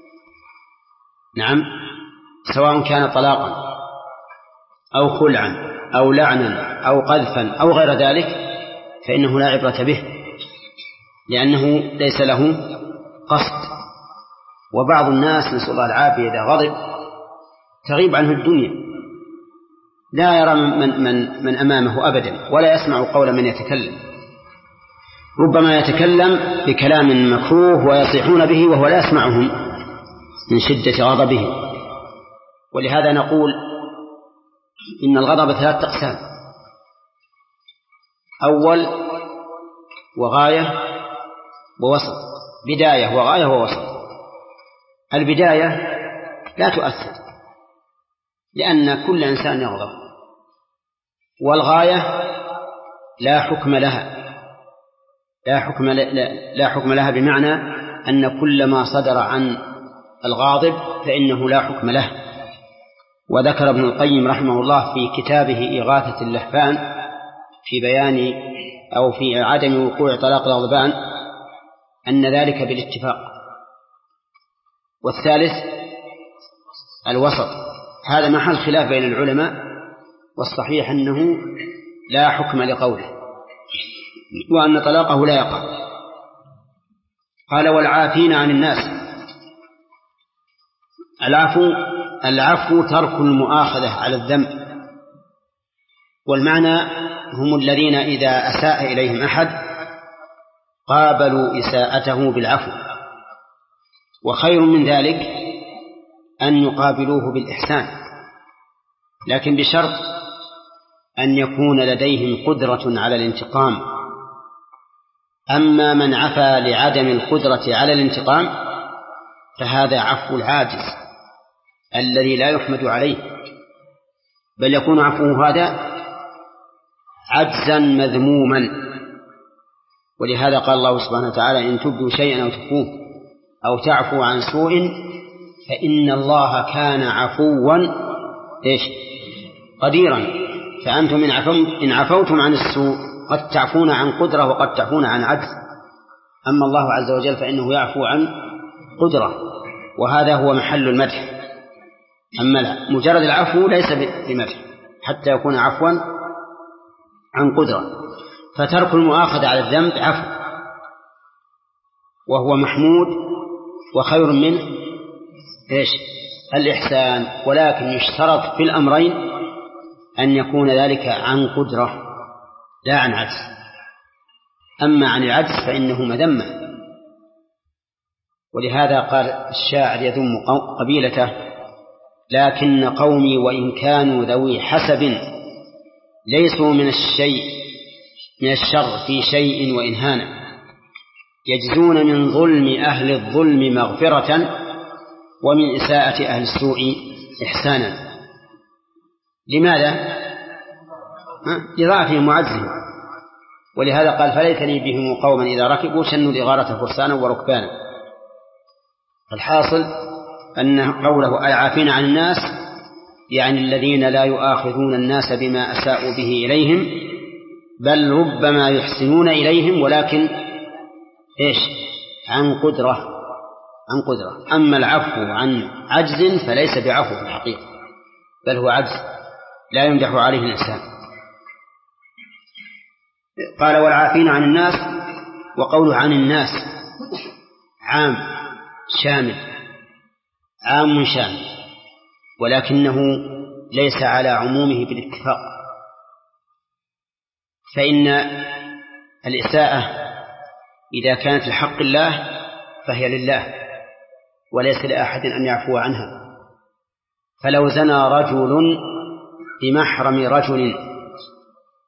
[SPEAKER 1] نعم، سواء كان طلاقا أو خلعا أو لعنا أو قذفا أو غير ذلك، فإنه لا عبرة به، لأنه ليس له قصد. وبعض الناس نسأل الله العافية إذا غضب تغيب عنه الدنيا، لا يرى من, من, من أمامه أبدا، ولا يسمع قول من يتكلم، ربما يتكلم بكلام مكروه ويصيحون به وهو لا يسمعهم من شدة غضبه. ولهذا نقول إن الغضب ثلاثة أقسام: أول وغاية ووسط، بداية وغاية ووسط. البداية لا تؤثر لأن كل إنسان يغضب، والغاية لا حكم لها، لا حكم لا, لا حكم لها بمعنى أن كل ما صدر عن الغاضب فإنه لا حكم له. وذكر ابن القيم رحمه الله في كتابه إغاثة اللهفان في بيان أو في عدم وقوع طلاق الغضبان أن ذلك بالاتفاق. والثالث الوسط، هذا محل خلاف بين العلماء، والصحيح أنه لا حكم لقوله، وأن طلاقه لا يقع. قال: والعافين عن الناس. العفو العفو ترك المؤاخذة على الذنب، والمعنى هم الذين إذا أساء إليهم أحد قابلوا إساءته بالعفو، وخير من ذلك أن يقابلوه بالإحسان، لكن بشرط أن يكون لديهم قدرة على الانتقام. أما من عفا لعدم القدرة على الانتقام فهذا عفو العاجز الذي لا يحمد عليه، بل يكون عفوه هذا عجزا مذموما. ولهذا قال الله سبحانه وتعالى: إن تبدوا شيئا أو تخفوه أو تعفو عن سوء فإن الله كان عفوا إيش قديرا. فأنتم إن عفوتم عن السوء قد تعفون عن قدرة وقد تعفون عن عجز، أما الله عز وجل فإنه يعفو عن قدرة، وهذا هو محل المدح. أما لا مجرد العفو ليس بمدح حتى يكون عفوا عن قدرة. فترك المؤاخذة على الذنب عفو، وهو محمود وخير منه إيش الإحسان، ولكن يشترط في الأمرين أن يكون ذلك عن قدرة لا عن عجز. أما عن العجز فإنه مذمة. ولهذا قال الشاعر يذم قبيلته: لكن قومي وإن كانوا ذوي حسب ليسوا من الشيء من الشر في شيء وإن هانا، يجزون من ظلم أهل الظلم مغفرة ومن إساءة أهل السوء إحسانا. لماذا؟ لضعفهم وعجزهم. ولهذا قال: فليس لي بهم قوما إذا ركبوا شنوا الإغارة فرسانا وركبانا. الحاصل أن قوله العافين عن الناس يعني الذين لا يؤاخذون الناس بما أساءوا به إليهم، بل ربما يحسنون إليهم، ولكن إيش عن قدرة عن قدرة. أما العفو عن عجز فليس بعفو في الحقيقة، بل هو عجز لا يمدح عليه الإنسان. قال: والعافين عن الناس. وقوله عن الناس عام شامل، عام شامل، ولكنه ليس على عمومه بالاتفاق، فإن الإساءة إذا كانت لحق الله فهي لله وليس لأحد أن يعفو عنها. فلو زنى رجل بمحرم رجل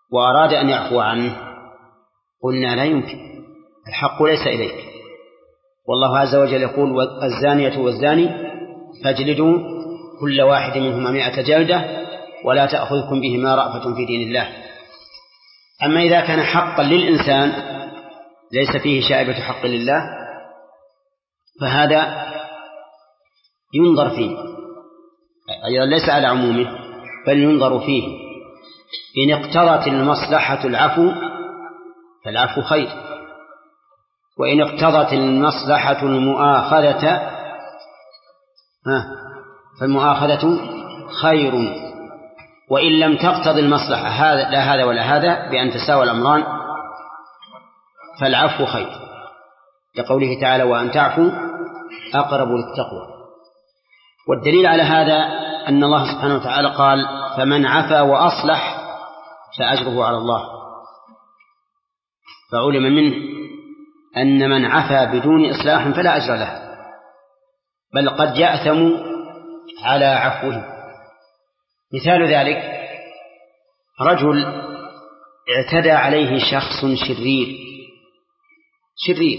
[SPEAKER 1] وأراد أن يعفو عنه قلنا لا يمكن، الحق ليس إليك. والله عز وجل يقول الزانية والزاني فاجلدوا كل واحد منهما مائة جلدة ولا تأخذكم بهما رأفة في دين الله. أما إذا كان حقا للإنسان ليس فيه شائبة حق لله فهذا ينظر فيه، أيضا ليس على عمومه بل ينظر فيه. إن اقتضت المصلحة العفو فالعفو خير، وإن اقتضت المصلحة المؤاخذة فالمؤاخذة خير، وإن لم تقتضي المصلحة هذا لا هذا ولا هذا بأن تساوى الأمران فالعفو خير، لقوله تعالى وأن تعفوا أقرب للتقوى. والدليل على هذا أن الله سبحانه وتعالى قال فمن عفا وأصلح فأجره على الله، فعلم منه أن من عفا بدون إصلاح فلا أجر له، بل قد يأثم على عفوه. مثال ذلك رجل اعتدى عليه شخص شرير شرير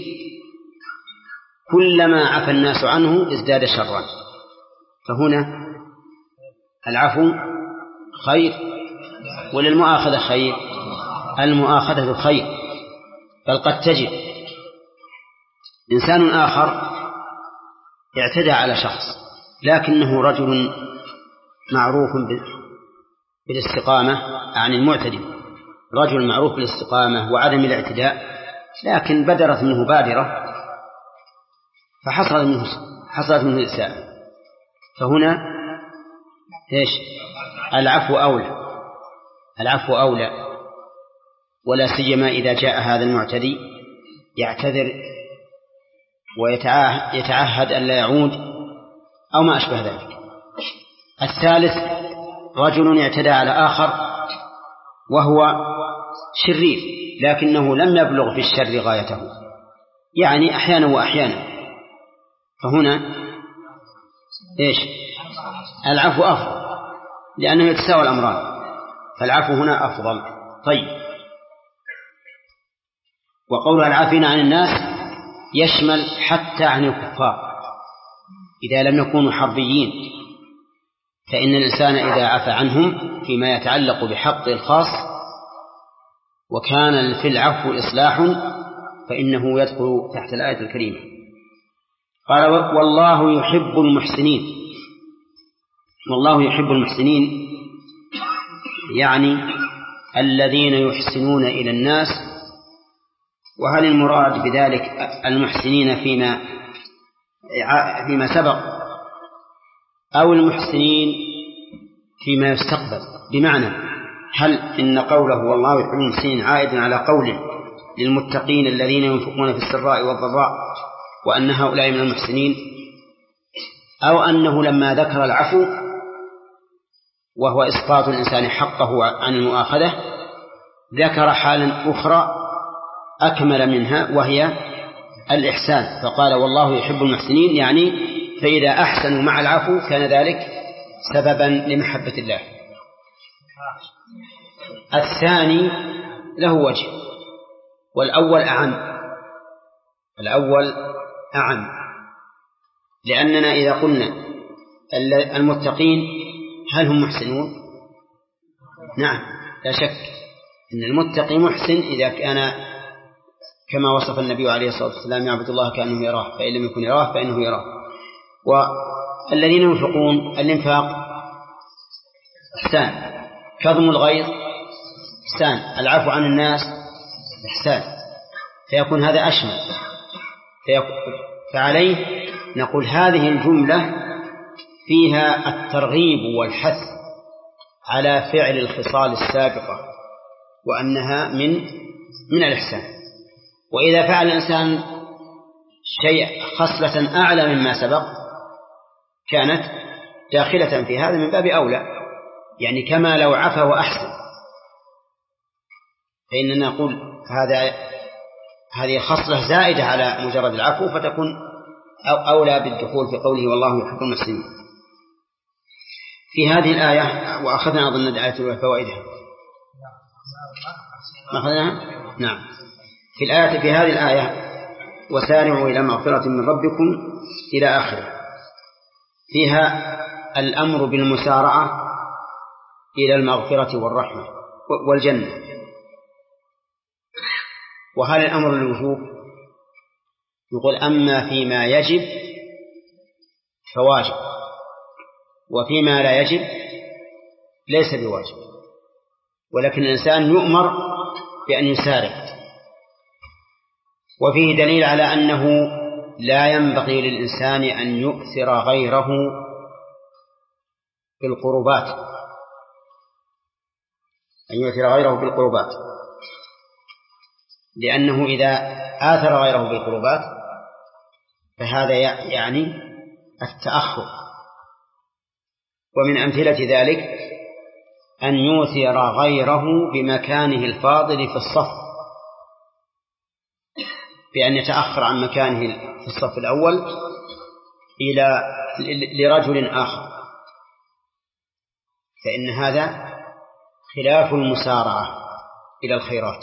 [SPEAKER 1] كلما عفى الناس عنه ازداد شرا، فهنا العفو خير وللمؤاخذة خير؟ المؤاخذة خير، بل قد تجد إنسان آخر اعتدى على شخص لكنه رجل معروف بالاستقامة عن المعتدي، رجل معروف بالاستقامة وعدم الاعتداء، لكن بدرت منه بادرة فحصلت منه حصلت منه إساءة، فهنا إيش؟ العفو أولى، العفو أولى، ولا سيما إذا جاء هذا المعتدي يعتذر ويتعهد أن لا يعود أو ما أشبه ذلك. الثالث رجل اعتدى على آخر وهو شرير لكنه لم يبلغ في الشر غايته، يعني أحيانا وأحيانا، فهنا إيش؟ العفو أفضل لأنه يتساوى الأمران، فالعفو هنا أفضل. طيب، وقول العافين عن الناس يشمل حتى عن الكفار إذا لم يكونوا حربيين، فإن الإنسان إذا عفى عنهم فيما يتعلق بحق الخاص وكان في العفو إصلاح فإنه يدخل تحت الآية الكريمة. قال والله يحب المحسنين. والله يحب المحسنين يعني الذين يحسنون إلى الناس. وهل المراد بذلك المحسنين فيما فيما سبق أو المحسنين فيما يستقبل؟ بمعنى هل إن قوله والله يحب المحسنين عائد على قول للمتقين الذين ينفقون في السراء والضراء وأن هؤلاء من المحسنين، أو أنه لما ذكر العفو وهو إسقاط الإنسان حقه عن المؤاخذة ذكر حالا أخرى أكمل منها وهي الإحسان، فقال والله يحب المحسنين، يعني فإذا أحسنوا مع العفو كان ذلك سببا لمحبة الله. الثاني له وجه والأول أعم، الأول أعم، لأننا إذا قلنا المتقين هل هم محسنون؟ نعم لا شك أن المتقي محسن إذا كان كما وصف النبي عليه الصلاة والسلام يعبد الله كأنه يراه، فإن لم يكن يراه فإنه يراه. والذين ينفقون الإنفاق إحسان، كظم الغيظ إحسان، العفو عن الناس إحسان، فيكون هذا أشمل. فعليه نقول هذه الجملة فيها الترغيب والحث على فعل الخصال السابقة وأنها من من الإحسان. وإذا فعل الإنسان شيء خصلة أعلى مما سبق كانت داخلة في هذا من باب أولى، يعني كما لو عفا وأحسن، فإننا نقول هذا هذه خصلة زائدة على مجرد العفو فتكون أولى بالدخول في قوله والله يحب المحسنين. في هذه الآية وأخذنا أظن الآية وفوائدها نعم. في الآية في هذه الآية وسارعوا إلى مغفرة من ربكم إلى آخره فيها الأمر بالمسارعة إلى المغفرة والرحمة والجنة. وهل الأمر للوجوب؟ يقول أما فيما يجب فواجب، وفيما لا يجب ليس بواجب، ولكن الإنسان يؤمر بأن يسارع. وفيه دليل على أنه لا ينبغي للإنسان أن يؤثر غيره بالقربات، أن يؤثر غيره بالقربات، لأنه إذا آثر غيره بالقربات فهذا يعني التأخر. ومن أمثلة ذلك أن يؤثر غيره بمكانه الفاضل في الصف، بأن يتأخر عن مكانه في الصف الأول إلى لرجل آخر، فإن هذا خلاف المسارعة إلى الخيرات.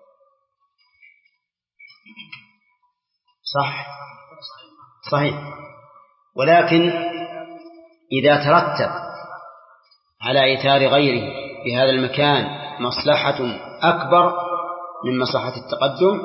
[SPEAKER 1] صح صحيح. ولكن إذا ترتب على إيثار غيره بهذا المكان مصلحة أكبر من مصلحة التقدم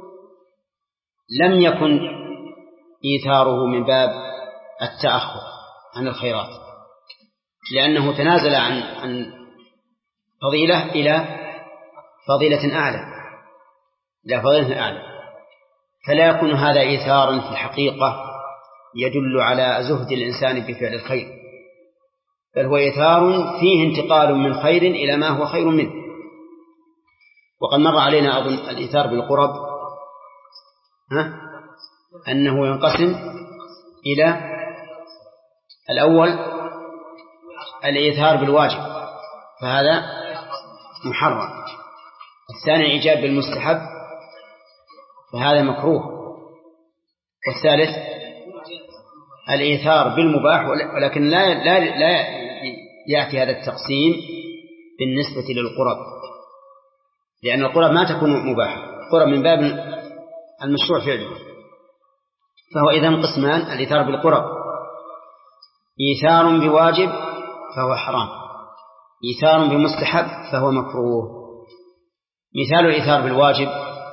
[SPEAKER 1] لم يكن إيثاره من باب التأخر عن الخيرات، لأنه تنازل عن عن فضيلة إلى فضيلة أعلى إلى فضيلة أعلى، فلا يكون هذا إيثارا في الحقيقة يدل على زهد الإنسان بفعل الخير، بل هو إيثار فيه انتقال من خير إلى ما هو خير منه. وقد مر علينا أظن الإيثار بالقرب ها؟ أنه ينقسم إلى الأول الإيثار بالواجب فهذا محرم، الثاني الإيجاب بالمستحب فهذا مكروه، والثالث الإيثار بالمباح، ولكن لا, لا, لا يأتي هذا التقسيم بالنسبة للقرب، لأن القرب ما تكون مباحة، القرب من باب المشروع فعله. فهو إذن قسمان: الإيثار بالقرب، إيثار بواجب فهو حرام، إيثار بمستحب فهو مكروه. مثال الإيثار بالواجب: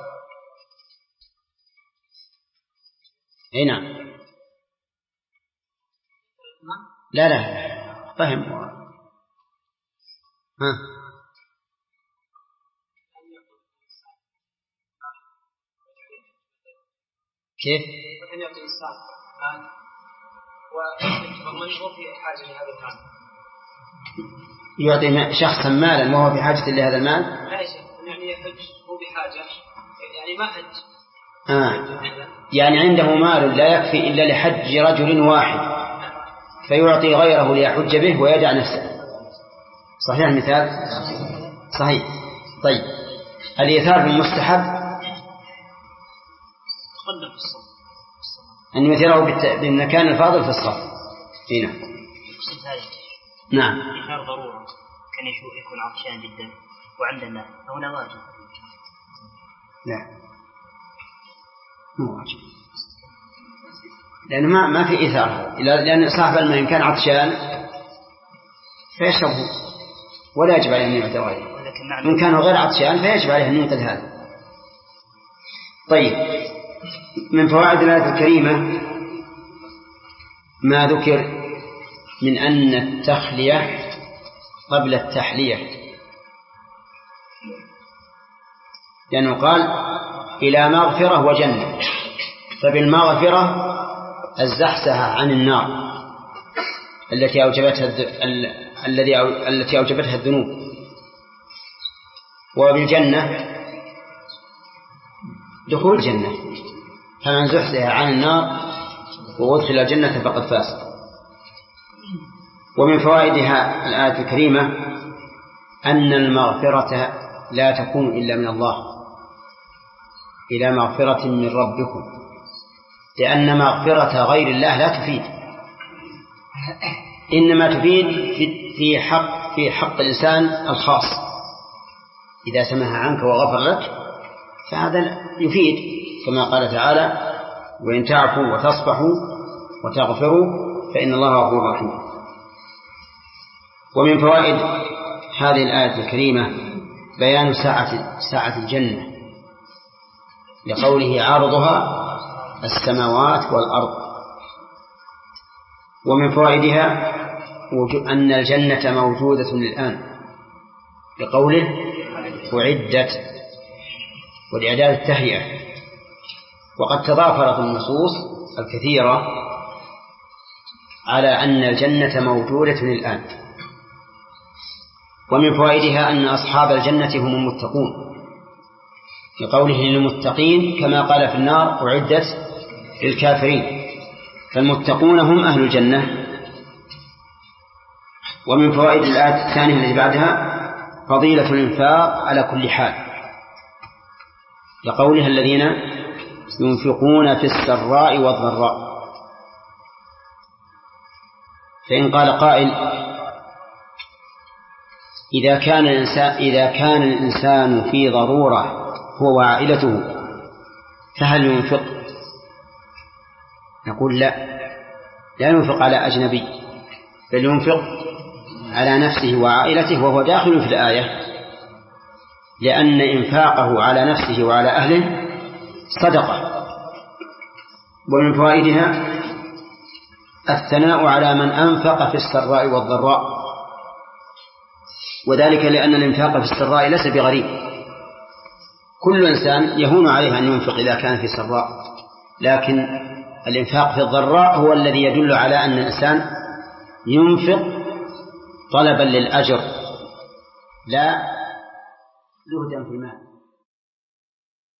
[SPEAKER 1] أي نعم، لا لا فهم ها كيف؟
[SPEAKER 10] أن يعطي الإنسان مال وهو في حاجة لهذا المال،
[SPEAKER 1] يعطي شخصا مالا وهو في حاجة لهذا المال؟
[SPEAKER 10] لا شيء، يعني يحج هو بحاجة، يعني ما حج
[SPEAKER 1] آه. يعني عنده مال لا يكفي إلا لحج رجل واحد فيعطي غيره ليحج به ويدع نفسه. صحيح المثال؟ صحيح. طيب الإيثار بالمستحب أن يثيره بالمكان الفاضل في الصف. هنا نعم.
[SPEAKER 7] إيثار ضرورة كان يكون عطشان جدا وعندنا هنا واجب.
[SPEAKER 1] لا مو واجب، لأنه ما ما في إيثار، لأن صاحب الماء إن كان عطشان فيشربه ولا يجب عليه أن يعطي غيره، إن كان غير عطشان فيجب عليه أن ينقذ هذا. طيب من فوائد الآية الكريمة ما ذكر من أن التخلية قبل التحلية، لأنه قال إلى مغفرة وجنة، فبالمغفرة الزحزحة عن النار التي أوجبتها الذي التي أوجبتها الذنوب، وبالجنة دخول الجنة، فمن زحزح عن النار وأدخل الجنة فقد فاز. ومن فوائدها الآية الكريمة أن المغفرة لا تكون إلا من الله، إلى مغفرة من ربكم، لأن مغفرة غير الله لا تفيد، إنما تفيد في حق في حق الإنسان الخاص، إذا سمح عنك وغفر لك فهذا يفيد، كما قال تعالى: وإن تعفوا وتصفحوا وتغفروا فإن الله غفور رحيم. ومن فوائد هذه الآية الكريمة بيان سعة سعة الجنة، لقوله: عرضها السماوات والأرض. ومن فوائدها أن الجنة موجودة الآن، لقوله: أعدت، ولإعداد التهيئة. وقد تضافرت النصوص الكثيرة على أن الجنة موجودة الآن. ومن فوائدها أن أصحاب الجنة هم المتقون، لقوله: للمتقين، كما قال في النار: أعدت للكافرين. فالمتقون هم أهل الجنة. ومن فوائد الآية الثانية التي بعدها فضيلة الإنفاق على كل حال، لقولها: الذين ينفقون في السراء والضراء. فإن قال قائل: إذا كان الإنسان, إذا كان الإنسان في ضرورة هو وعائلته فهل ينفق؟ نقول: لا، لا ينفق على أجنبي، بل ينفق على نفسه وعائلته، وهو داخل في الآية، لأن إنفاقه على نفسه وعلى أهله صدقة. ومن فوائدها الثناء على من أنفق في السراء والضراء، وذلك لأن الإنفاق في السراء ليس بغريب، كل إنسان يهون عليه أن ينفق إذا كان في سراء، لكن الإنفاق في الضراء هو الذي يدل على أن الإنسان ينفق طلبا للأجر لا زهدا في المال.